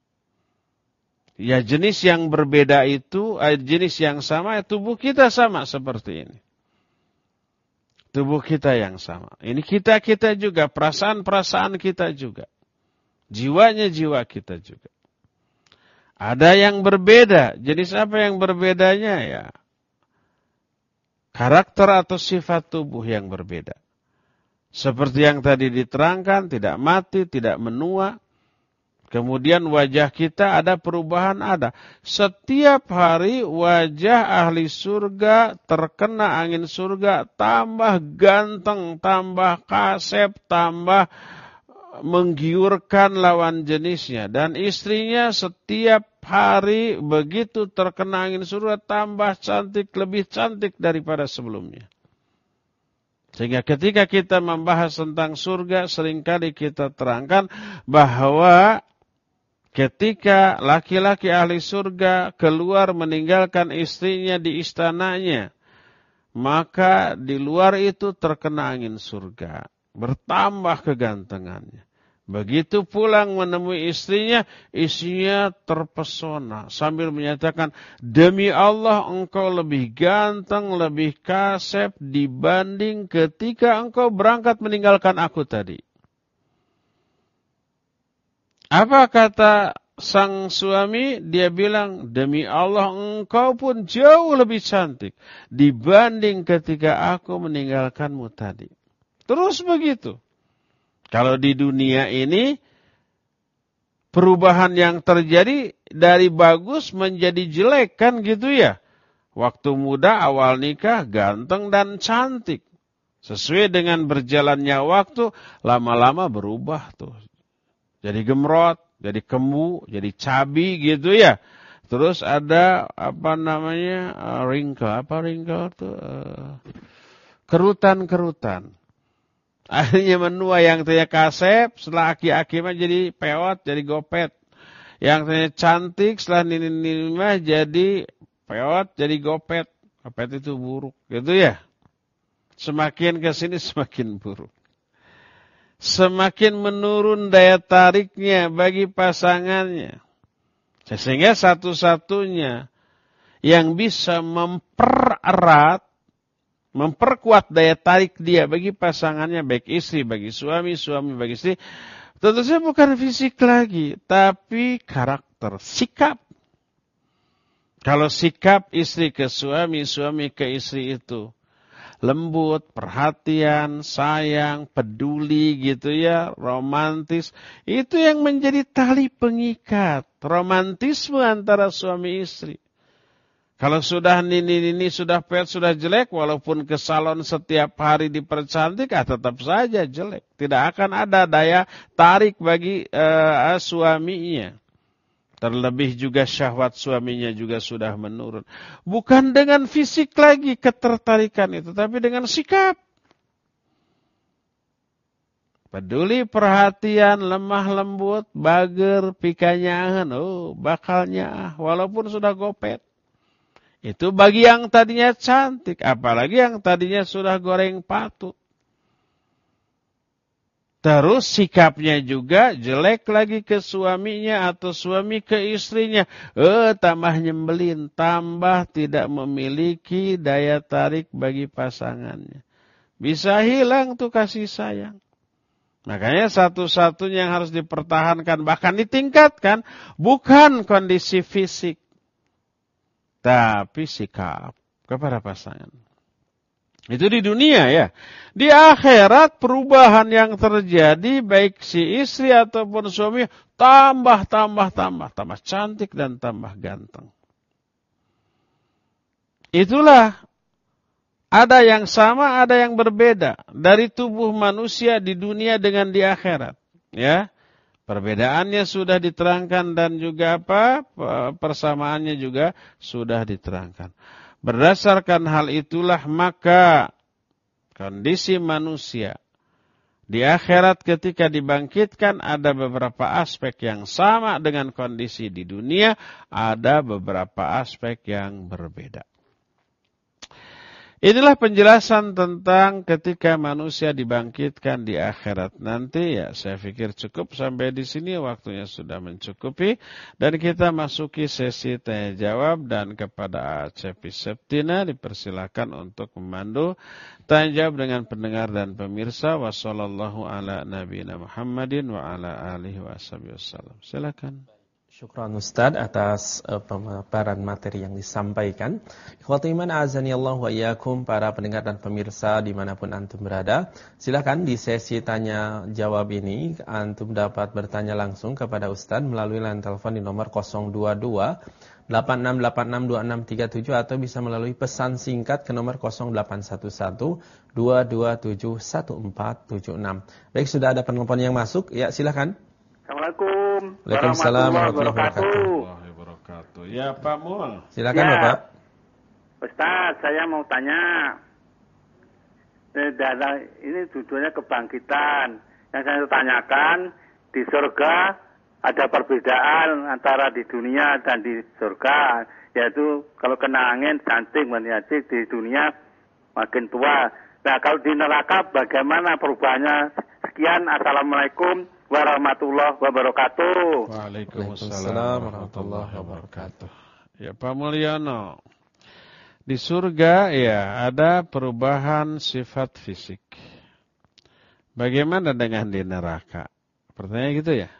Ya, jenis yang berbeda itu, jenis yang sama, tubuh kita sama seperti ini. Tubuh kita yang sama. Ini kita-kita juga, perasaan-perasaan kita juga. Jiwanya jiwa kita juga. Ada yang berbeda. Jenis apa yang berbedanya ya? Karakter atau sifat tubuh yang berbeda. Seperti yang tadi diterangkan, tidak mati, tidak menua. Kemudian wajah kita ada perubahan, ada. Setiap hari wajah ahli surga terkena angin surga, tambah ganteng, tambah kasep, tambah menggiurkan lawan jenisnya. Dan istrinya setiap hari begitu terkena angin surga tambah cantik, lebih cantik daripada sebelumnya. Sehingga ketika kita membahas tentang surga, seringkali kita terangkan bahwa ketika laki-laki ahli surga keluar meninggalkan istrinya di istananya, maka di luar itu terkena angin surga, bertambah kegantengannya. Begitu pulang menemui istrinya, istrinya terpesona sambil menyatakan, demi Allah engkau lebih ganteng, lebih kasep dibanding ketika engkau berangkat meninggalkan aku tadi. Apa kata sang suami? Dia bilang, demi Allah engkau pun jauh lebih cantik dibanding ketika aku meninggalkanmu tadi. Terus begitu. Kalau di dunia ini, perubahan yang terjadi dari bagus menjadi jelek, kan gitu ya. Waktu muda awal nikah ganteng dan cantik. Sesuai dengan berjalannya waktu, lama-lama berubah tuh. Jadi gemrot, jadi kembu, jadi cabi gitu ya. Terus ada apa namanya, uh, wrinkle, apa wrinkle tuh? Uh, kerutan-kerutan. Akhirnya menua, yang tanya kasep, setelah aki-aki mah jadi peot, jadi gopet. Yang tanya cantik, setelah nini-nini mah jadi peot, jadi gopet. Gopet itu buruk, gitu ya. Semakin ke sini semakin buruk. Semakin menurun daya tariknya bagi pasangannya. Sehingga satu-satunya yang bisa mempererat, memperkuat daya tarik dia bagi pasangannya, baik istri, bagi suami, suami, bagi istri. Tentu saja bukan fisik lagi, tapi karakter, sikap. Kalau sikap istri ke suami, suami ke istri itu lembut, perhatian, sayang, peduli gitu ya, romantis. Itu yang menjadi tali pengikat, romantisme antara suami istri. Kalau sudah nini-nini, sudah pet, sudah jelek, walaupun ke salon setiap hari dipercantik, ah, tetap saja jelek. Tidak akan ada daya tarik bagi uh, suaminya. Terlebih juga syahwat suaminya juga sudah menurun. Bukan dengan fisik lagi ketertarikan itu, tapi dengan sikap. Peduli, perhatian, lemah lembut, bager, pikanyahan, oh bakalnya, walaupun sudah gopet. Itu bagi yang tadinya cantik, apalagi yang tadinya sudah goreng patut. Terus sikapnya juga jelek lagi ke suaminya atau suami ke istrinya. Eh, tambah nyembelin, tambah tidak memiliki daya tarik bagi pasangannya. Bisa hilang tuh kasih sayang. Makanya satu-satunya yang harus dipertahankan, bahkan ditingkatkan, bukan kondisi fisik, tapi sikap kepada pasangan. Itu di dunia ya. Di akhirat perubahan yang terjadi baik si istri ataupun suami tambah, tambah, tambah. Tambah cantik dan tambah ganteng. Itulah. Ada yang sama, ada yang berbeda. Dari tubuh manusia di dunia dengan di akhirat. Ya. Perbedaannya sudah diterangkan dan juga apa? Persamaannya juga sudah diterangkan. Berdasarkan hal itulah maka kondisi manusia di akhirat ketika dibangkitkan ada beberapa aspek yang sama dengan kondisi di dunia, ada beberapa aspek yang berbeda. Inilah penjelasan tentang ketika manusia dibangkitkan di akhirat nanti. Ya, saya pikir cukup sampai di sini, waktunya sudah mencukupi. Dan kita masuki sesi tanya jawab, dan kepada Cepi Septina dipersilakan untuk memandu tanya jawab dengan pendengar dan pemirsa. Wassallallahu ala nabiyina Muhammadin wa ala alihi wasallam. Silakan. Syukran Ustaz atas uh, pemaparan materi yang disampaikan. Ikhwatul iman azani Allah wa iyyakum, para pendengar dan pemirsa dimanapun antum berada. Silakan di sesi tanya jawab ini antum dapat bertanya langsung kepada Ustaz melalui line telepon di nomor nol dua dua delapan enam delapan enam dua enam tiga tujuh atau bisa melalui pesan singkat ke nomor nol delapan satu satu dua dua tujuh satu empat tujuh enam. Baik, sudah ada penelpon yang masuk. Ya, silakan. Assalamualaikum Waalaikumsalam warahmatullahi wabarakatuh. Ya, Pak Mul. Silakan ya, Bapak. Ustaz, saya mau tanya. Dana ini judulnya kebangkitan. Yang saya tanyakan, di surga ada perbedaan antara di dunia dan di surga. Yaitu kalau kena angin cantik, cantik di dunia makin tua. Nah kalau di neraka bagaimana perubahannya? Sekian, assalamualaikum warahmatullahi wabarakatuh. Waalaikumsalam warahmatullahi wabarakatuh. Ya Pak Mulyono, di surga ya ada perubahan sifat fisik. Bagaimana dengan di neraka? Pertanyaan gitu ya?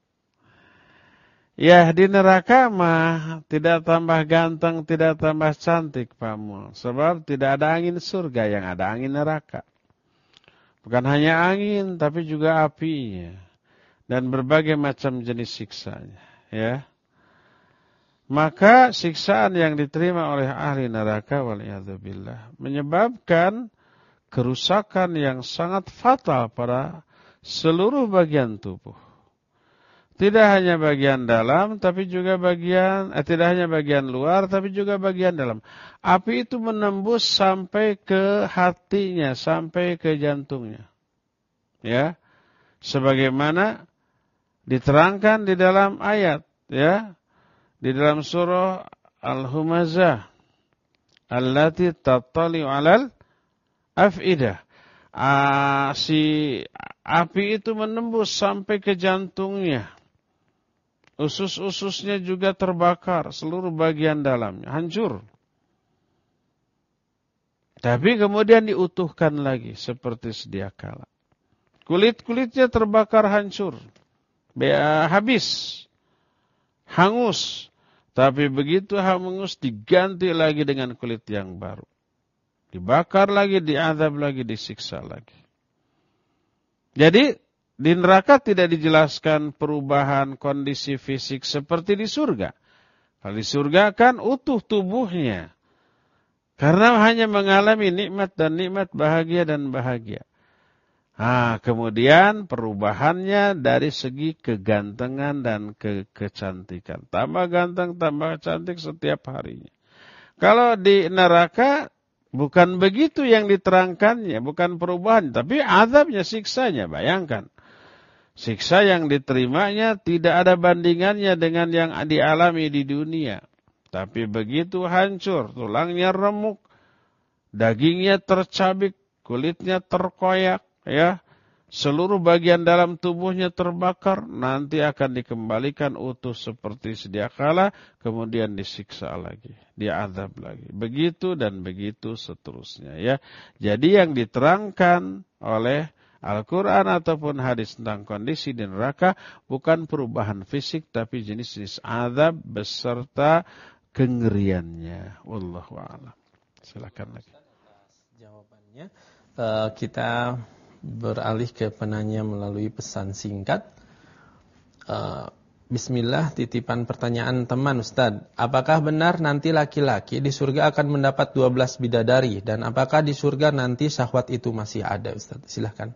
Ya di neraka mah tidak tambah ganteng, tidak tambah cantik Pak Mul. Sebab tidak ada angin surga, yang ada angin neraka. Bukan hanya angin, tapi juga apinya. Dan berbagai macam jenis siksanya. Ya. Maka siksaan yang diterima oleh ahli neraka waliyadzubillah menyebabkan kerusakan yang sangat fatal pada seluruh bagian tubuh. Tidak hanya bagian dalam, tapi juga bagian, eh, tidak hanya bagian luar, tapi juga bagian dalam. Api itu menembus sampai ke hatinya, sampai ke jantungnya. Ya, sebagaimana diterangkan di dalam ayat, ya, di dalam surah Al-Humazah, allati tattali'u 'alal af'idah. Ah, si api itu menembus sampai ke jantungnya. Usus-ususnya juga terbakar, seluruh bagian dalamnya hancur. Tapi kemudian diutuhkan lagi seperti sedia kala. Kulit-kulitnya terbakar hancur, habis, hangus. Tapi begitu hangus diganti lagi dengan kulit yang baru. Dibakar lagi, diazab lagi, disiksa lagi. Jadi di neraka tidak dijelaskan perubahan kondisi fisik seperti di surga. Kalau di surga kan utuh tubuhnya. Karena hanya mengalami nikmat dan nikmat, bahagia dan bahagia. Nah, kemudian perubahannya dari segi kegantengan dan ke kecantikan. Tambah ganteng, tambah cantik setiap harinya. Kalau di neraka bukan begitu yang diterangkannya, bukan perubahan, tapi azabnya, siksanya, bayangkan. Siksa yang diterimanya tidak ada bandingannya dengan yang dialami di dunia. Tapi begitu hancur, tulangnya remuk, dagingnya tercabik, kulitnya terkoyak, ya, seluruh bagian dalam tubuhnya terbakar, nanti akan dikembalikan utuh seperti sedia kala, kemudian disiksa lagi, diazab lagi. Begitu dan begitu seterusnya, ya. Jadi yang diterangkan oleh Al-Quran ataupun hadis tentang kondisi di neraka bukan perubahan fisik, tapi jenis-jenis azab beserta kengeriannya. Wallahu a'lam. Silakan lagi. Jawabannya uh, kita beralih ke penanya melalui pesan singkat. Uh, Bismillah, titipan pertanyaan teman Ustaz. Apakah benar nanti laki-laki di surga akan mendapat dua belas bidadari? Dan apakah di surga nanti syahwat itu masih ada Ustaz? Silahkan.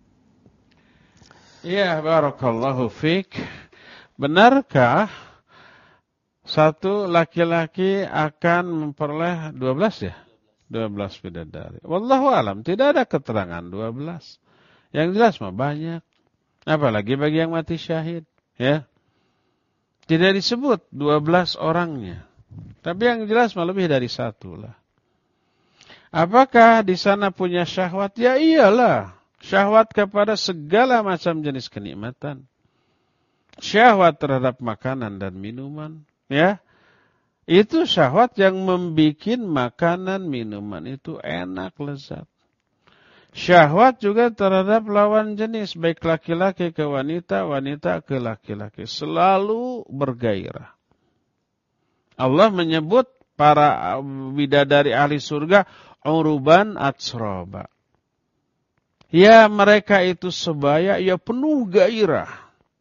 Ya, barakallahu fiik. Benarkah satu laki-laki akan memperoleh dua belas ya? dua belas bidadari. Wallahu alam, tidak ada keterangan dua belas. Yang jelas mah banyak. Apalagi bagi yang mati syahid, ya. Tidak disebut dua belas orangnya. Tapi yang jelas mah lebih dari satu lah. Apakah di sana punya syahwat? Ya iyalah. Syahwat kepada segala macam jenis kenikmatan. Syahwat terhadap makanan dan minuman, ya. Itu syahwat yang membuat makanan minuman itu enak, lezat. Syahwat juga terhadap lawan jenis, baik laki-laki ke wanita, wanita ke laki-laki, selalu bergairah. Allah menyebut para bidadari ahli surga uruban atsroba. Ya, mereka itu sebaya, ya penuh gairah.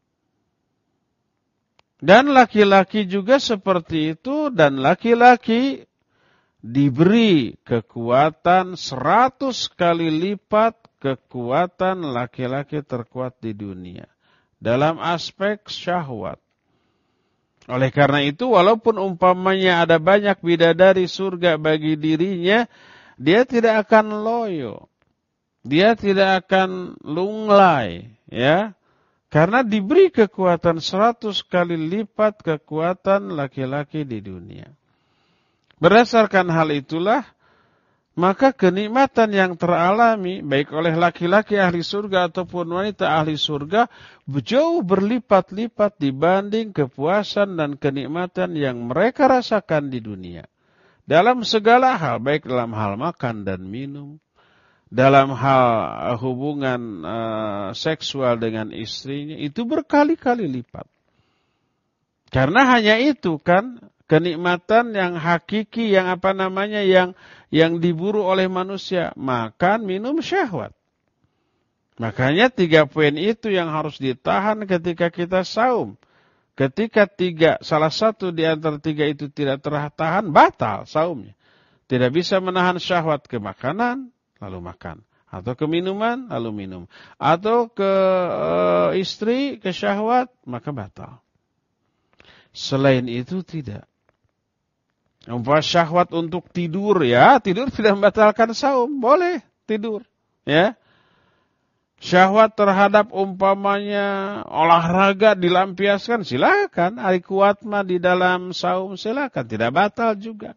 Dan laki-laki juga seperti itu, dan laki-laki diberi kekuatan seratus kali lipat kekuatan laki-laki terkuat di dunia. Dalam aspek syahwat. Oleh karena itu, walaupun umpamanya ada banyak bidadari surga bagi dirinya, dia tidak akan loyo. Dia tidak akan lunglai, ya. Karena diberi kekuatan seratus kali lipat kekuatan laki-laki di dunia. Berdasarkan hal itulah, maka kenikmatan yang teralami baik oleh laki-laki ahli surga ataupun wanita ahli surga jauh berlipat-lipat dibanding kepuasan dan kenikmatan yang mereka rasakan di dunia. Dalam segala hal, baik dalam hal makan dan minum, dalam hal hubungan uh, seksual dengan istrinya, itu berkali-kali lipat. Karena hanya itu kan kenikmatan yang hakiki, yang apa namanya, yang yang diburu oleh manusia, makan, minum, syahwat. Makanya tiga poin itu yang harus ditahan ketika kita saum. Ketika tiga, salah satu di antara tiga itu tidak tertahan, batal saumnya. Tidak bisa menahan syahwat ke makanan, lalu makan. Atau ke minuman, lalu minum. Atau ke uh, istri, ke syahwat, maka batal. Selain itu tidak. Umpama syahwat untuk tidur, ya tidur tidak membatalkan saum, boleh tidur, ya. Syahwat terhadap umpamanya olahraga dilampiaskan, silakan. Hari kuat mah di dalam saum, silakan, tidak batal juga.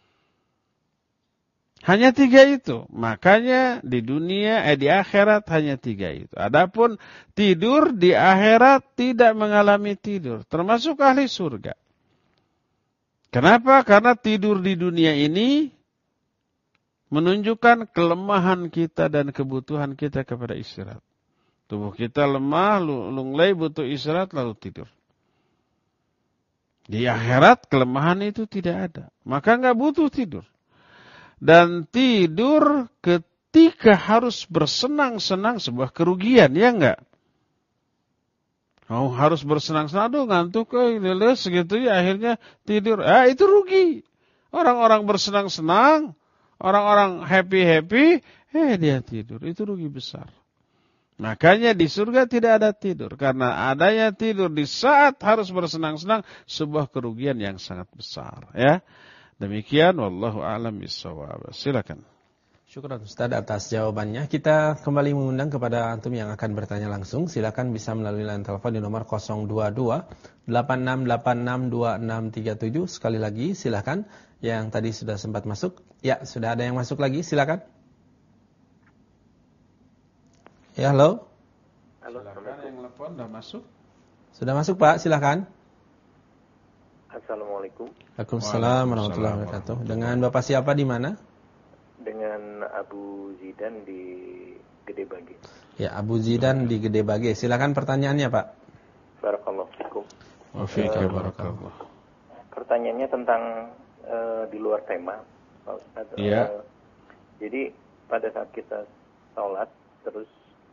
Hanya tiga itu, makanya di dunia, eh di akhirat hanya tiga itu. Adapun tidur di akhirat tidak mengalami tidur, termasuk ahli surga. Kenapa? Karena tidur di dunia ini menunjukkan kelemahan kita dan kebutuhan kita kepada istirahat. Tubuh kita lemah, lunglai, butuh istirahat, lalu tidur. Di akhirat kelemahan itu tidak ada. Maka nggak butuh tidur. Dan tidur ketika harus bersenang-senang sebuah kerugian, ya enggak? Oh, harus bersenang-senang, aduh ngantuk, eh, leles gitu ya, akhirnya tidur. Ah, itu rugi. Orang-orang bersenang-senang, orang-orang happy-happy, eh dia tidur. Itu rugi besar. Makanya di surga tidak ada tidur. Karena adanya tidur di saat harus bersenang-senang, sebuah kerugian yang sangat besar. Ya, demikian, wallahu a'lam bishawab. Silakan. Syukran Ustaz atas jawabannya. Kita kembali mengundang kepada antum yang akan bertanya langsung. Silakan bisa melalui line telepon di nomor nol dua dua delapan enam delapan enam dua enam tiga tujuh. Sekali lagi silakan. Yang tadi sudah sempat masuk. Ya, sudah ada yang masuk lagi. Silakan. Ya, halo. Halo, Silakan, yang telepon sudah masuk. Sudah masuk, Pak. Silakan. Assalamualaikum. Waalaikumsalam warahmatullahi wabarakatuh. Dengan Bapak siapa di mana? Dengan Abu Zidan di Gede Bage. Ya, Abu Zidan di Gede Bage. Silakan pertanyaannya, Pak. Barakallahu fikum. Wa fiikum barakallah. Pertanyaannya tentang uh, di luar tema, Pak Ustaz. Iya. Uh, jadi pada saat kita sholat terus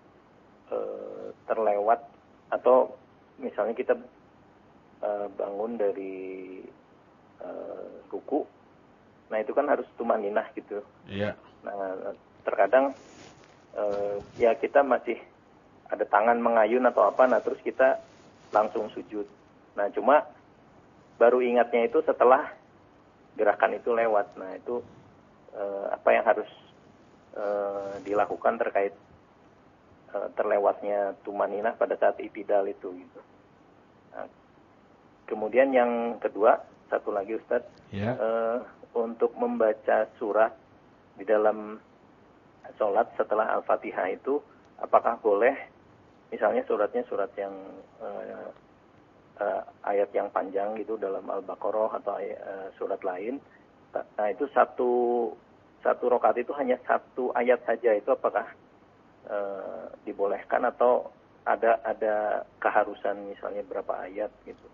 uh, terlewat atau misalnya kita uh, bangun dari uh, ruku. Nah itu kan harus tumaninah gitu. Iya. Nah terkadang eh, ya kita masih ada tangan mengayun atau apa, nah terus kita langsung sujud. Nah cuma baru ingatnya itu setelah gerakan itu lewat. Nah itu eh, apa yang harus eh, dilakukan terkait eh, terlewatnya tumaninah pada saat i'tidal itu gitu. Nah, kemudian yang kedua, satu lagi Ustaz. Ya. Eh, untuk membaca surat di dalam sholat setelah Al-Fatihah itu, apakah boleh, misalnya suratnya surat yang uh, uh, ayat yang panjang gitu dalam Al-Baqarah atau uh, surat lain, nah itu satu satu rakaat itu hanya satu ayat saja, itu apakah uh, dibolehkan atau ada ada keharusan misalnya berapa ayat gitu?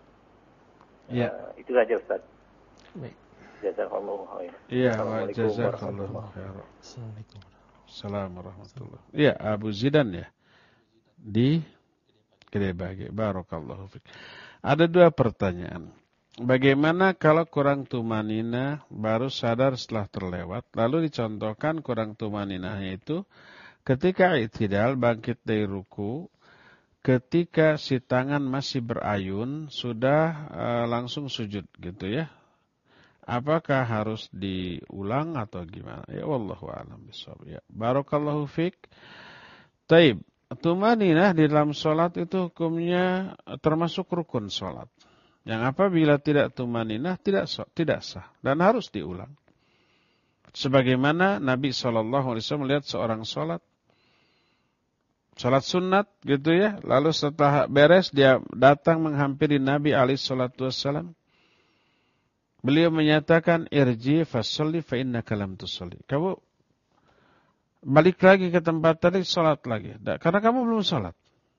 Ya. Uh, itu saja Ustaz. Baik. Jazakallahu khairan. Iya, Assalamualaikum jazakallahu warahmatullahi khairan. Assalamualaikum. Assalamualaikum warahmatullahi. Iya, Abu Zidan ya. Di Gede Bage. Barakallahu fiik. Ada dua pertanyaan. Bagaimana kalau kurang tumanina baru sadar setelah terlewat? Lalu dicontohkan kurang tumaninahnya itu ketika i'tidal bangkit dari ruku, ketika si tangan masih berayun sudah uh, langsung sujud gitu ya. apakah harus diulang atau gimana? Ya wallahu a'lam bishawab. Ya, barakallahu fik. Taib, tumaninah di dalam salat itu hukumnya termasuk rukun salat. Yang apabila tidak tumaninah tidak tidak sah dan harus diulang. Sebagaimana Nabi shallallahu alaihi wasallam melihat seorang salat salat sunat gitu ya, lalu setelah beres dia datang menghampiri Nabi alaihi salatu wasallam. Beliau menyatakan irji fasalli fa innaka lam tusalli. Kamu balik lagi ke tempat tadi, salat lagi karena kamu belum salat.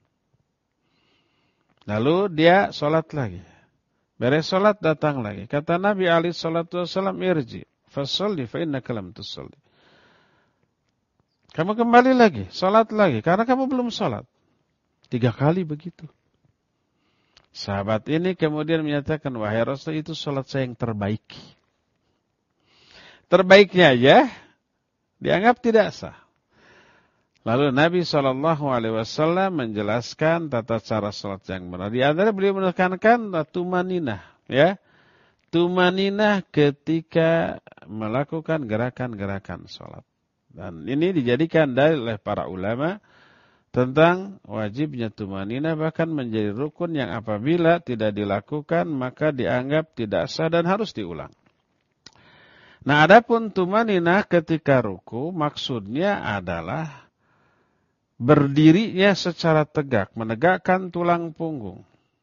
Lalu dia salat lagi. Beres salat datang lagi. Kata Nabi alaihi salatu wasallam irji fasalli fa innaka lam tusalli. Kamu kembali lagi, salat lagi karena kamu belum salat. Tiga kali begitu. Sahabat ini kemudian menyatakan, wahai Rasul, itu salat saya yang terbaik. Terbaiknya aja dianggap tidak sah. Lalu Nabi shallallahu alaihi wasallam menjelaskan tata cara salat yang benar. Di antara beliau menekankan tumaninah, ya. Tumaninah ketika melakukan gerakan-gerakan salat. Dan ini dijadikan dalil oleh para ulama tentang wajibnya tumaninah, bahkan menjadi rukun yang apabila tidak dilakukan maka dianggap tidak sah dan harus diulang. Nah, adapun tumaninah ketika ruku maksudnya adalah berdirinya secara tegak, menegakkan tulang punggung.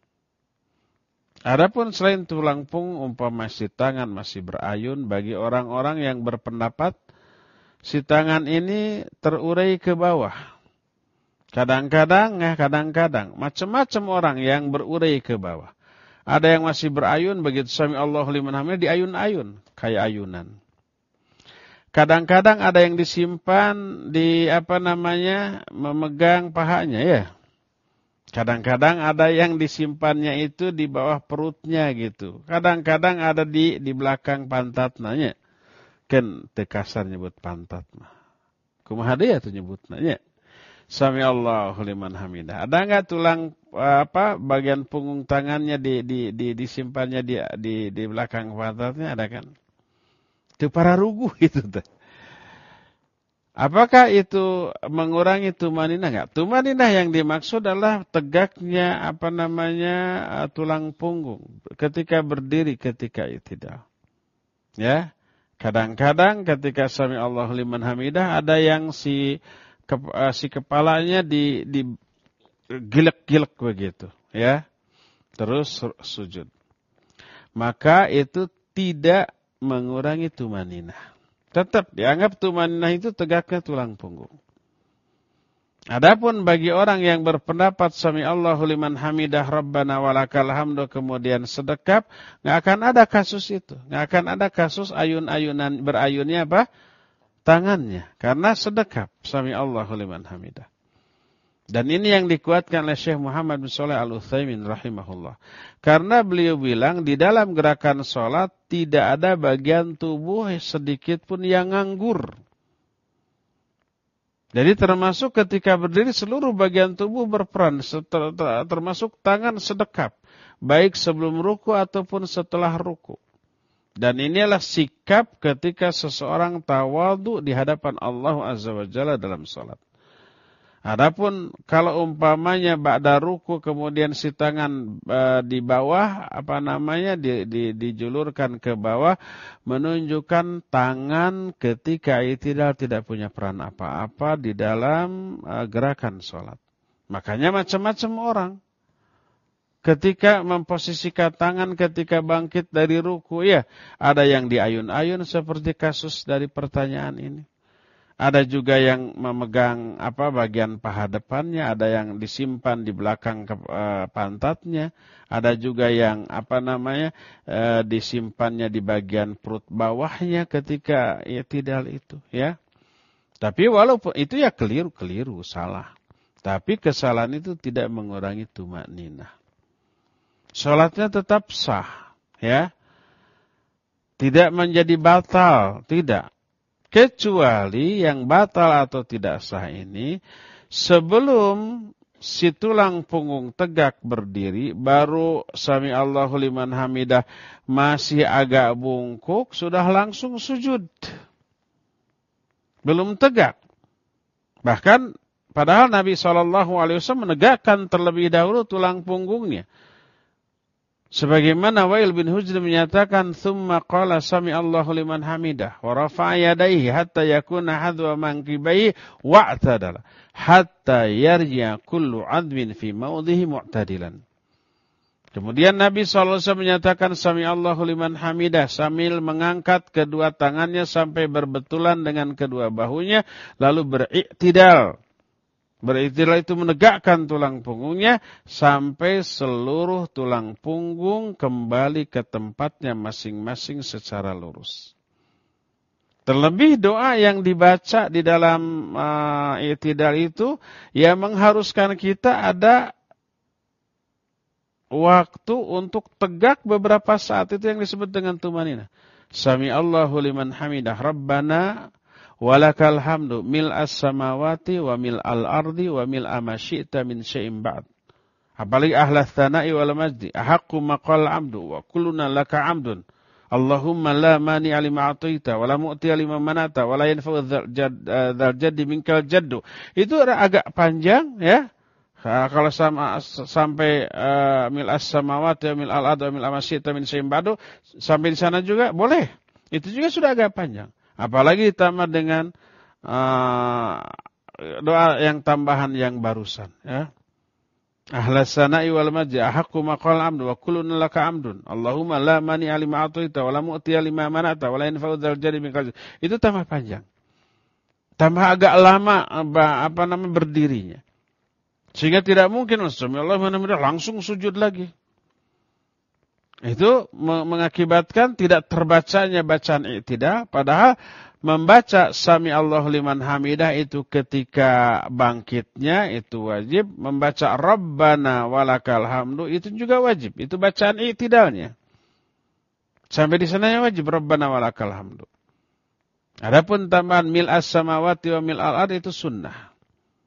Adapun selain tulang punggung, umpama si tangan masih berayun, bagi orang-orang yang berpendapat si tangan ini terurai ke bawah. Kadang-kadang, ya kadang-kadang, macam-macam orang yang berurai ke bawah. Ada yang masih berayun, begitu sami Allahu liman hamidah diayun-ayun, kayak ayunan. Kadang-kadang ada yang disimpan di apa namanya, memegang pahanya ya. Kadang-kadang ada yang disimpannya itu di bawah perutnya gitu. Kadang-kadang ada di di belakang pantatnya. Kan tekasar nyebut pantat mah. Kumaha deui atuh nyebutna. Sami Allahu liman hamidah. Ada enggak tulang apa bagian punggung tangannya di di di disimpannya di di di belakang pantatnya, ada kan? Itu para ruguh itu teh. Apakah itu mengurangi tumaninah enggak? Tumaninah yang dimaksud adalah tegaknya apa namanya tulang punggung ketika berdiri, ketika itidal. Ya. Kadang-kadang ketika sami Allahu liman hamidah ada yang si ke, si kepalanya di di gilek-gilek begitu, ya. Terus sujud. Maka itu tidak mengurangi tumaninah. Tetap dianggap tumaninah itu tegaknya tulang punggung. Adapun bagi orang yang berpendapat sami Allahu liman hamidah rabbana walakal hamdu kemudian sedekap, enggak akan ada kasus itu. Enggak akan ada kasus ayun-ayunan berayunnya apa? Tangannya, karena sedekap sami Allahu liman hamidah. Dan ini yang dikuatkan oleh Syekh Muhammad bin Shalih Al-Utsaimin rahimahullah. Karena beliau bilang di dalam gerakan salat tidak ada bagian tubuh sedikit pun yang nganggur. Jadi termasuk ketika berdiri seluruh bagian tubuh berperan, termasuk tangan sedekap, baik sebelum ruku ataupun setelah ruku. Dan inilah sikap ketika seseorang tawadhu di hadapan Allah Azza wa Jalla dalam salat. Adapun kalau umpamanya ba'da ruku kemudian si tangan e, di bawah apa namanya di, di, dijulurkan ke bawah menunjukkan tangan ketika i'tidal tidak punya peran apa-apa di dalam e, gerakan salat. Makanya macam-macam orang ketika memposisikan tangan ketika bangkit dari ruku, ya ada yang diayun-ayun seperti kasus dari pertanyaan ini. Ada juga yang memegang apa bagian paha depannya, ada yang disimpan di belakang ke, e, pantatnya, ada juga yang apa namanya e, disimpannya di bagian perut bawahnya ketika i'tidal itu, ya. Tapi walaupun itu ya keliru-keliru, salah. Tapi kesalahan itu tidak mengurangi tumaninah. Salatnya tetap sah, ya. Tidak menjadi batal, tidak. Kecuali yang batal atau tidak sah ini sebelum si tulang punggung tegak berdiri, baru sami Allahu liman hamidah masih agak bungkuk, sudah langsung sujud. Belum tegak. Bahkan padahal Nabi shallallahu alaihi wasallam menegakkan terlebih dahulu tulang punggungnya. Sebagaimana Wa'il bin Hujr menyatakan, "Tsumma qala sami Allahu liman hamidah wa rafa'a yadayhi hatta yakuna hadwa mankibayhi wa'tadala hatta yarji'a kullu 'admin fi mawdhihi mu'tadilan." Kemudian Nabi shallallahu alaihi wasallam menyatakan sami Allahu liman hamidah sambil mengangkat kedua tangannya sampai berbetulan dengan kedua bahunya, lalu beriktidal. Beriktidal itu menegakkan tulang punggungnya sampai seluruh tulang punggung kembali ke tempatnya masing-masing secara lurus. Terlebih doa yang dibaca di dalam uh, iktidal itu yang mengharuskan kita ada waktu untuk tegak beberapa saat, itu yang disebut dengan tumanina. Sami Allahu liman hamidah Rabbana walakal hamdu mil'as samawati wa mil'al ardi wa mil'a ma syi'ta min syai'in ba'd. Apalagi ahlas tsana'i wal majdi ahaqqu maqal amdu wa kulluna laka amdun. Allahumma la mani'a lima a'taita wa la mu'tiya lima manata wa la yanfa'u dzal jaddi minkal jaddu. Itu agak panjang ya. Kalau sama, sampai uh, mil'as samawati wa mil'al ardi wa mil'a ma syi'ta min syai'in ba'd, sampai di sana juga boleh. Itu juga sudah agak panjang. Apalagi ditambah dengan uh, doa yang tambahan yang barusan. Ya. Ahlas sana'i wal majdi ahaqqu maqal amdu wa kulluna laka amdun. Allahumma la mani'a lima a'taita wa la mu'tiya lima manata wa la yanfa'u dzal jaddi minkal jaddi. Itu tambah panjang. Tambah agak lama apa, apa namanya berdirinya. Sehingga tidak mungkin Allah langsung sujud lagi. Itu mengakibatkan tidak terbacanya bacaan i'tidal, padahal membaca sami Allahu liman hamidah itu ketika bangkitnya itu wajib, membaca Rabbana walakal hamdu itu juga wajib, itu bacaan i'tidalnya. Sampai di sananya wajib Rabbana walakal hamdu. Adapun tambahan mil'as samawati wa mil'al ardi itu sunnah.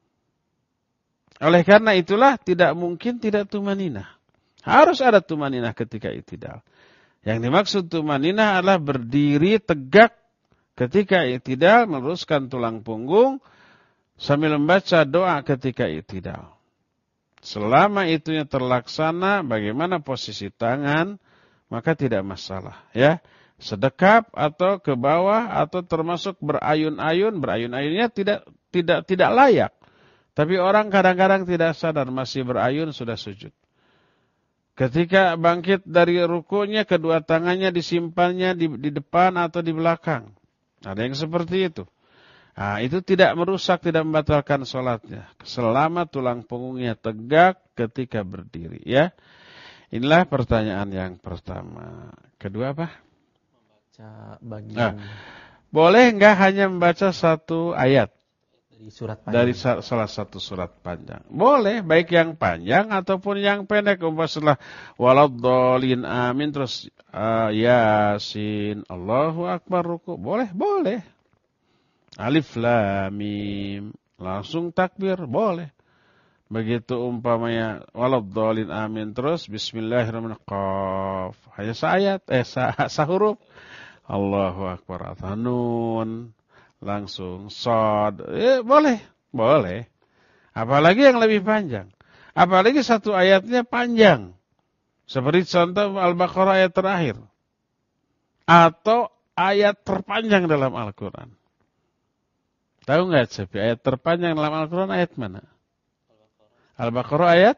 Oleh karena itulah tidak mungkin tidak tumaninah. Harus ada tumaninah ketika i'tidal. Yang dimaksud tumaninah adalah berdiri tegak ketika i'tidal, meluruskan tulang punggung sambil membaca doa ketika i'tidal. Selama itunya terlaksana, bagaimana posisi tangan, maka tidak masalah. Ya, sedekap atau ke bawah atau termasuk berayun-ayun, berayun-ayunnya tidak tidak tidak layak. Tapi orang kadang-kadang tidak sadar masih berayun sudah sujud. Ketika bangkit dari rukunya, kedua tangannya disimpannya di, di depan atau di belakang. Ada yang seperti itu. Nah, itu tidak merusak, tidak membatalkan sholatnya. Selama tulang punggungnya tegak ketika berdiri. Ya, inilah pertanyaan yang pertama. Kedua apa? Membaca bagian. Nah, boleh enggak hanya membaca satu ayat? Dari surat panjang. Dari salah satu surat panjang. Boleh, baik yang panjang ataupun yang pendek. Umpamanya setelah waladhdallin amin terus uh, Yasin, Allahu Akbar ruku. Boleh, boleh. Alif lam mim, langsung takbir, boleh. Begitu umpamanya waladhdallin amin terus bismillahirrahmanirrahim qaf. Hanya seayat, eh sahuruf. Allahu Akbar nun. Langsung sod, eh, boleh, boleh. Apalagi yang lebih panjang. Apalagi satu ayatnya panjang. Seperti contoh Al-Baqarah ayat terakhir. Atau ayat terpanjang dalam Al-Quran. Tahu nggak Cepi, ayat terpanjang dalam Al-Quran ayat mana? Al-Baqarah ayat?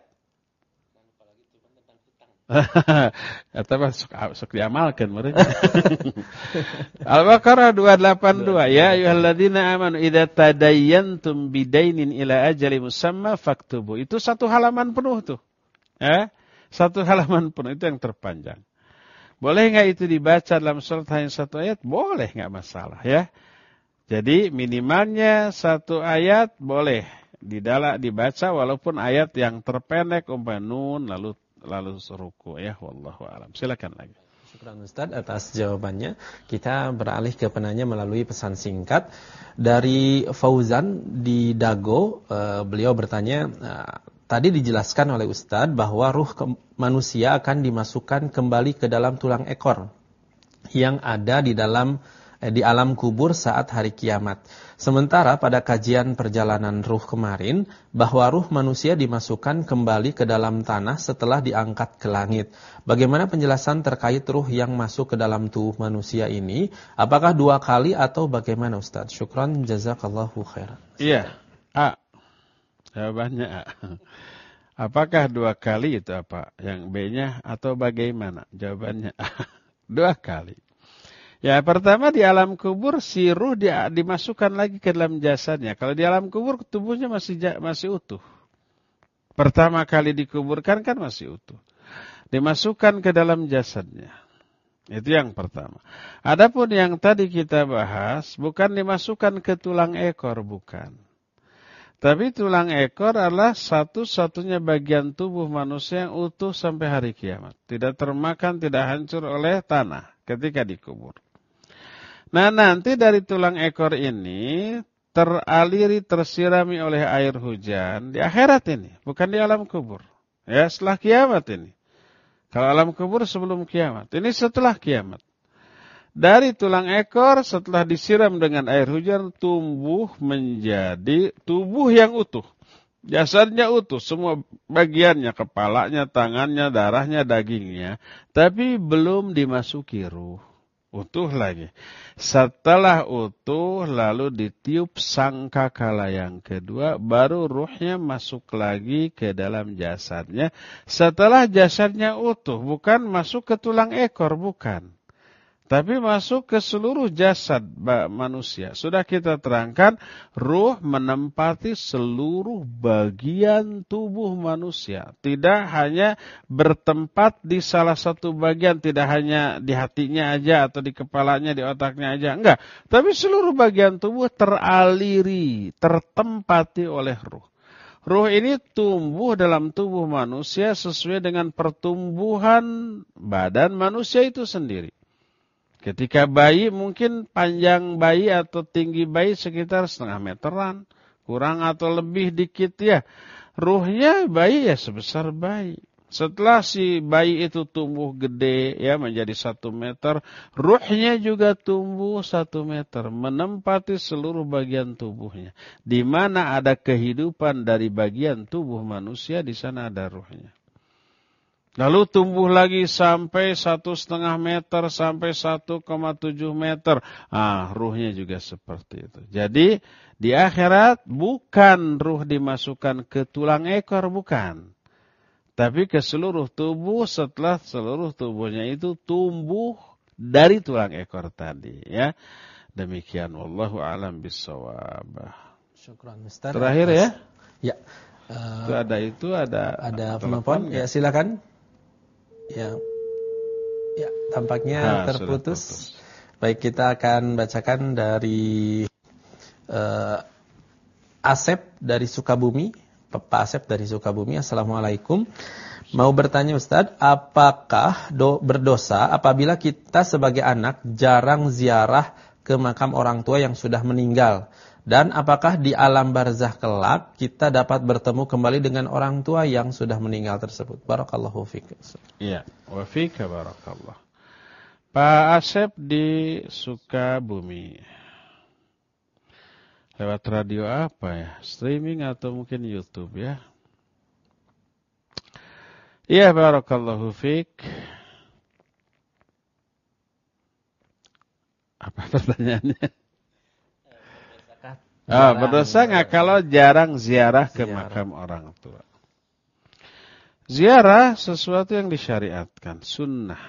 Atau sok, sok diamalkan mereka. Al-Baqarah dua ratus delapan puluh dua. Ya ayyuhalladzina amanu idza tadayyantum bidainin ila ajali musamma faktubu. Itu satu halaman penuh tuh. Ya, satu halaman penuh itu yang terpanjang. Boleh enggak itu dibaca dalam surat hanya satu ayat? Boleh, enggak masalah ya. Jadi minimalnya satu ayat boleh didala dibaca walaupun ayat yang terpendek umpama nun lalu lalu ruku ya, wallahu alam. Silakan lagi. Syukran Ustaz atas jawabannya. Kita beralih ke penanya melalui pesan singkat dari Fauzan di Dago. Uh, beliau bertanya, uh, tadi dijelaskan oleh Ustadz bahwa ruh manusia akan dimasukkan kembali ke dalam tulang ekor yang ada di dalam eh, di alam kubur saat hari kiamat. Sementara pada kajian perjalanan ruh kemarin bahwa ruh manusia dimasukkan kembali ke dalam tanah setelah diangkat ke langit. Bagaimana penjelasan terkait ruh yang masuk ke dalam tubuh manusia ini? Apakah dua kali atau bagaimana Ustadz? Syukran jazakallahu khairan. Iya. A. Jawabannya A. Apakah dua kali itu apa? Yang B-nya atau bagaimana? Jawabannya A. Dua kali. Ya, pertama di alam kubur si ruh dia dimasukkan lagi ke dalam jasadnya. Kalau di alam kubur tubuhnya masih masih utuh. Pertama kali dikuburkan kan masih utuh. Dimasukkan ke dalam jasadnya. Itu yang pertama. Adapun yang tadi kita bahas bukan dimasukkan ke tulang ekor, bukan. Tapi tulang ekor adalah satu-satunya bagian tubuh manusia yang utuh sampai hari kiamat. Tidak termakan, tidak hancur oleh tanah ketika dikubur. Nah, nanti dari tulang ekor ini teraliri, tersirami oleh air hujan di akhirat ini. Bukan di alam kubur. Ya, setelah kiamat ini. Kalau alam kubur sebelum kiamat. Ini setelah kiamat. Dari tulang ekor setelah disiram dengan air hujan tumbuh menjadi tubuh yang utuh. Jasadnya utuh, semua bagiannya, kepalanya, tangannya, darahnya, dagingnya. Tapi belum dimasuki ruh. Utuh lagi. Setelah utuh lalu ditiup sangkakala yang kedua, baru ruhnya masuk lagi ke dalam jasadnya. Setelah jasadnya utuh, bukan masuk ke tulang ekor, bukan. Tapi masuk ke seluruh jasad manusia. Sudah kita terangkan, ruh menempati seluruh bagian tubuh manusia. Tidak hanya bertempat di salah satu bagian, tidak hanya di hatinya aja atau di kepalanya, di otaknya aja. Enggak, tapi seluruh bagian tubuh teraliri, tertempati oleh ruh. Ruh ini tumbuh dalam tubuh manusia sesuai dengan pertumbuhan badan manusia itu sendiri. Ketika bayi mungkin panjang bayi atau tinggi bayi sekitar setengah meteran. Kurang atau lebih dikit ya. Ruhnya bayi ya sebesar bayi. Setelah si bayi itu tumbuh gede ya menjadi satu meter. Ruhnya juga tumbuh satu meter. Menempati seluruh bagian tubuhnya. Di mana ada kehidupan dari bagian tubuh manusia, di sana ada ruhnya. Lalu tumbuh lagi sampai satu setengah meter sampai satu koma tujuh meter. Ah, ruhnya juga seperti itu. Jadi di akhirat bukan ruh dimasukkan ke tulang ekor, bukan. Tapi ke seluruh tubuh setelah seluruh tubuhnya itu tumbuh dari tulang ekor tadi. Ya, demikian. Wallahu a'lam bishawab. Syukran Ustaz. Terakhir ya. Ya. Uh, itu ada itu ada. Ada penelpon. Ya silakan. Ya, ya tampaknya ha, terputus. Baik, kita akan bacakan dari uh, Asep dari Sukabumi. Pak Asep dari Sukabumi. Assalamualaikum. Mau bertanya Ustadz, apakah do, berdosa apabila kita sebagai anak jarang ziarah ke makam orang tua yang sudah meninggal? Dan apakah di alam barzah kelak kita dapat bertemu kembali dengan orang tua yang sudah meninggal tersebut? Barakallahu fiik. Iya, wa fiika barakallah. Pak Asep di Sukabumi. Lewat radio apa ya? Streaming atau mungkin YouTube ya? Iya, barakallahu fiik. Apa pertanyaannya? Oh, berdosa nggak kalau jarang ziarah ke ziarah. makam orang tua? Ziarah sesuatu yang disyariatkan, sunnah.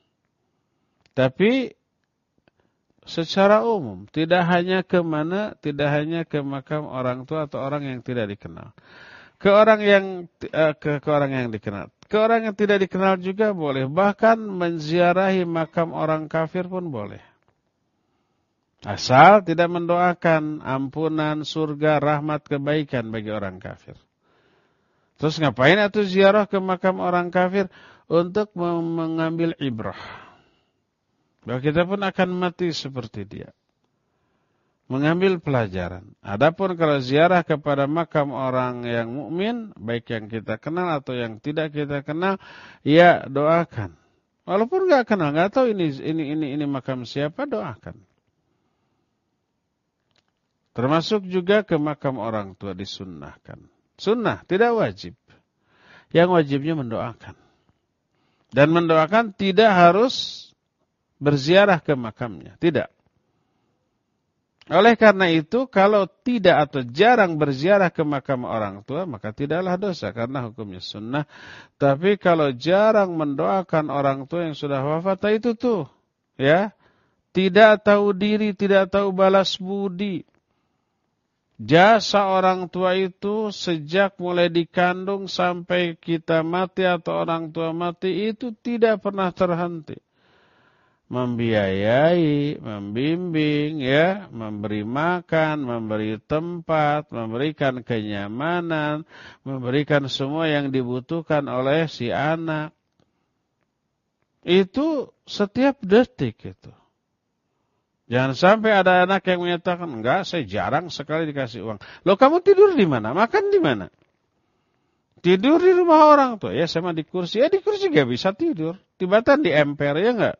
Tapi secara umum, tidak hanya ke mana, tidak hanya ke makam orang tua atau orang yang tidak dikenal. Ke orang yang uh, ke, ke orang yang dikenal, ke orang yang tidak dikenal juga boleh. Bahkan menziarahi makam orang kafir pun boleh. Asal tidak mendoakan ampunan, surga, rahmat, kebaikan bagi orang kafir. Terus ngapain atuh ziarah ke makam orang kafir? Untuk mengambil ibrah. Bahwa kita pun akan mati seperti dia. mengambil pelajaran. Adapun kalau ziarah kepada makam orang yang mukmin, baik yang kita kenal atau yang tidak kita kenal, ya doakan. Walaupun nggak kenal, nggak tahu ini ini ini ini makam siapa, doakan. Termasuk juga ke makam orang tua disunnahkan. Sunnah, tidak wajib. Yang wajibnya mendoakan. Dan mendoakan tidak harus berziarah ke makamnya, tidak. Oleh karena itu, kalau tidak atau jarang berziarah ke makam orang tua, maka tidaklah dosa karena hukumnya sunnah. Tapi kalau jarang mendoakan orang tua yang sudah wafat, itu tuh, ya, tidak tahu diri, tidak tahu balas budi. Jasa orang tua itu sejak mulai dikandung sampai kita mati atau orang tua mati itu tidak pernah terhenti. Membiayai, membimbing, ya, memberi makan, memberi tempat, memberikan kenyamanan, memberikan semua yang dibutuhkan oleh si anak. Itu setiap detik itu. Jangan sampai ada anak yang menyatakan, enggak, saya jarang sekali dikasih uang. Loh, kamu tidur di mana? Makan di mana? Tidur di rumah orang tuh. Ya, sama di kursi. Ya, di kursi gak bisa tidur. Tiba-tiba di emper, ya enggak?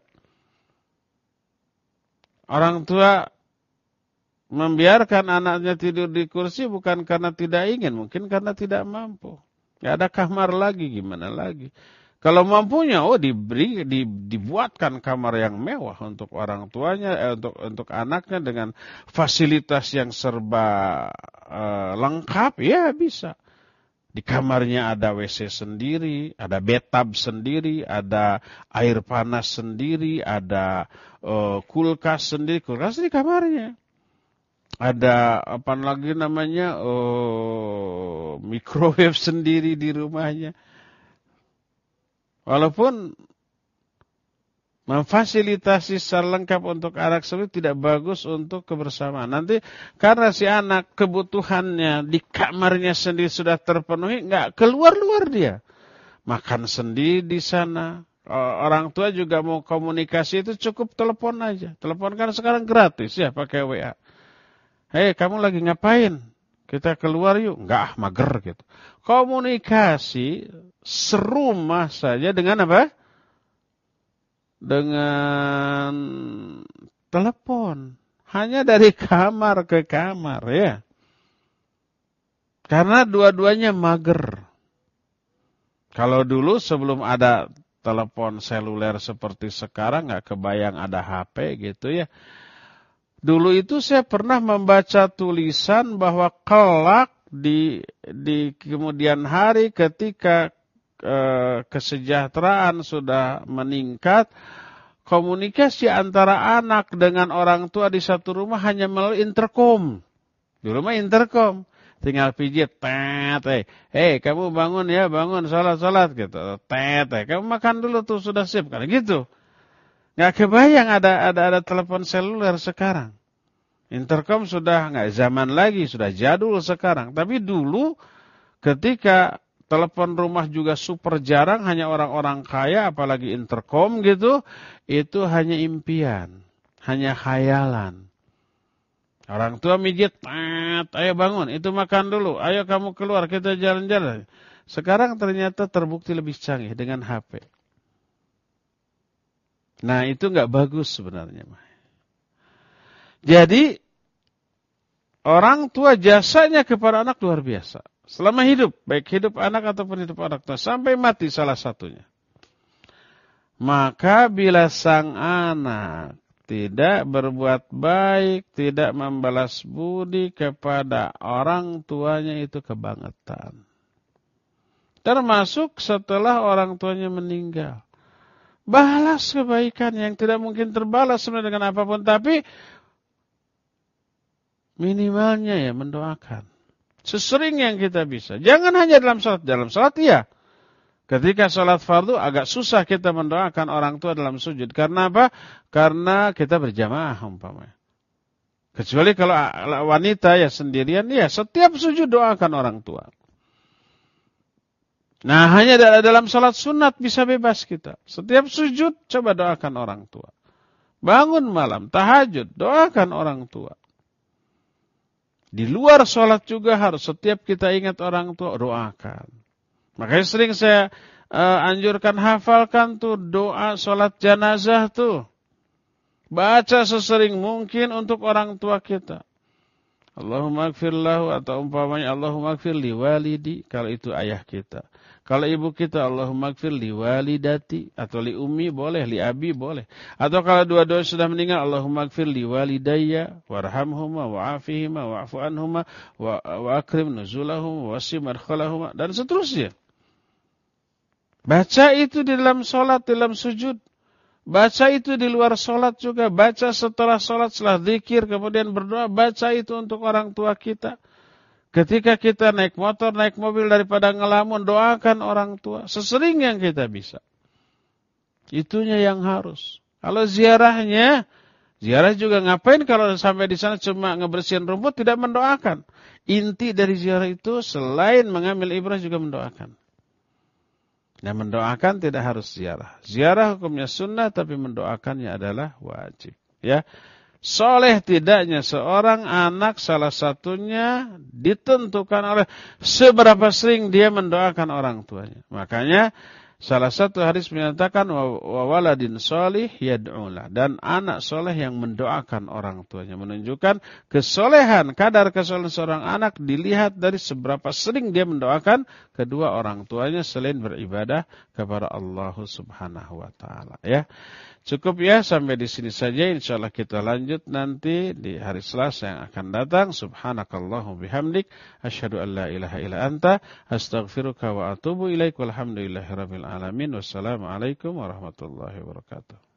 Orang tua membiarkan anaknya tidur di kursi bukan karena tidak ingin, mungkin karena tidak mampu. Tidak ada kamar lagi, gimana lagi. Kalau mampunya, oh diberi, di, dibuatkan kamar yang mewah untuk orang tuanya, eh, untuk untuk anaknya dengan fasilitas yang serba eh, lengkap, ya bisa. Di kamarnya ada W C sendiri, ada bathtub sendiri, ada air panas sendiri, ada uh, kulkas sendiri, kulkas di kamarnya. Ada apa lagi namanya, uh, microwave sendiri di rumahnya. Walaupun memfasilitasi secara lengkap untuk anak tersebut tidak bagus untuk kebersamaan. Nanti karena si anak kebutuhannya di kamarnya sendiri sudah terpenuhi, nggak keluar-luar dia. Makan sendiri di sana. Orang tua juga mau komunikasi itu cukup telepon aja. Telepon kan sekarang gratis ya, pakai W A. Hei, kamu lagi ngapain? Kita keluar yuk. Nggak, mager gitu. Komunikasi serumah saja dengan apa? Dengan telepon. Hanya dari kamar ke kamar, ya. Karena dua-duanya mager. Kalau dulu sebelum ada telepon seluler seperti sekarang, nggak kebayang ada H P gitu ya. Dulu itu saya pernah membaca tulisan bahwa kelak di, di kemudian hari ketika kesejahteraan sudah meningkat, komunikasi antara anak dengan orang tua di satu rumah hanya melalui intercom. Di rumah intercom, tinggal pijit, tet, eh, hey, kamu bangun ya, bangun, salat-salat gitu, tet, eh, kamu makan dulu tuh sudah siap, kan gitu. Nggak kebayang ada ada ada telepon seluler sekarang. Intercom sudah nggak zaman lagi, sudah jadul sekarang. Tapi dulu ketika telepon rumah juga super jarang, hanya orang-orang kaya, apalagi intercom gitu, itu hanya impian, hanya khayalan. Orang tua mijit, ayo bangun, itu makan dulu, ayo kamu keluar, kita jalan-jalan. Sekarang ternyata terbukti lebih canggih dengan H P. Nah, itu nggak bagus sebenarnya. Jadi, orang tua jasanya kepada anak luar biasa. Selama hidup, baik hidup anak ataupun hidup orang tua, sampai mati salah satunya. Maka bila sang anak tidak berbuat baik, tidak membalas budi kepada orang tuanya, itu kebangetan. Termasuk setelah orang tuanya meninggal. Balas kebaikan yang tidak mungkin terbalas sebenarnya dengan apapun, tapi minimalnya ya mendoakan. Sesering yang kita bisa. Jangan hanya dalam salat. Dalam salat iya. Ketika salat fardu agak susah kita mendoakan orang tua dalam sujud. Karena apa? Karena kita berjamaah umpamanya. Kecuali kalau wanita ya sendirian, ya setiap sujud doakan orang tua. Nah, hanya dalam salat sunat bisa bebas kita. Setiap sujud coba doakan orang tua. Bangun malam, tahajud, doakan orang tua. Di luar sholat juga harus setiap kita ingat orang tua, doakan. Makanya sering saya uh, anjurkan hafalkan tuh doa sholat jenazah tuh. Baca sesering mungkin untuk orang tua kita. Allahumma gfir lahu, atau umpamanya Allahumma gfir li walidi, kalau itu ayah kita. Kalau ibu kita Allahumma gfir li walidati, atau li ummi boleh, li abi boleh. Atau kalau dua-dua sudah meninggal Allahumma gfir li walidayya warhamhuma wa'afihima wa'fu anhuma wa, wa akrim nuzulahum wasi madkhalahuma, dan seterusnya. Baca itu di dalam sholat, di dalam sujud. Baca itu di luar sholat juga. Baca setelah sholat, setelah zikir, kemudian berdoa. Baca itu untuk orang tua kita. Ketika kita naik motor, naik mobil, daripada ngelamun, doakan orang tua. Sesering yang kita bisa. Itunya yang harus. Kalau ziarahnya, ziarah juga ngapain kalau sampai di sana cuma ngebersihin rumput, tidak mendoakan. Inti dari ziarah itu selain mengambil ibrah juga mendoakan. Nah, mendoakan tidak harus ziarah. Ziarah hukumnya sunnah, tapi mendoakannya adalah wajib. Ya, soleh tidaknya seorang anak salah satunya ditentukan oleh seberapa sering dia mendoakan orang tuanya. Makanya salah satu hadis menyatakan wa waladin sholih yad'ulah, dan anak soleh yang mendoakan orang tuanya, menunjukkan kesolehan, kadar kesolehan seorang anak dilihat dari seberapa sering dia mendoakan kedua orang tuanya selain beribadah kepada Allah Subhanahu wa taala, ya. Cukup ya, sampai di sini saja. Insyaallah kita lanjut nanti di hari Selasa yang akan datang. Subhanakallahumma bihamdik asyhadu an la ilaha illa anta astaghfiruka wa atubu ilaik. Walhamdulillahirabbil alamin. Wassalamualaikum warahmatullahi wabarakatuh.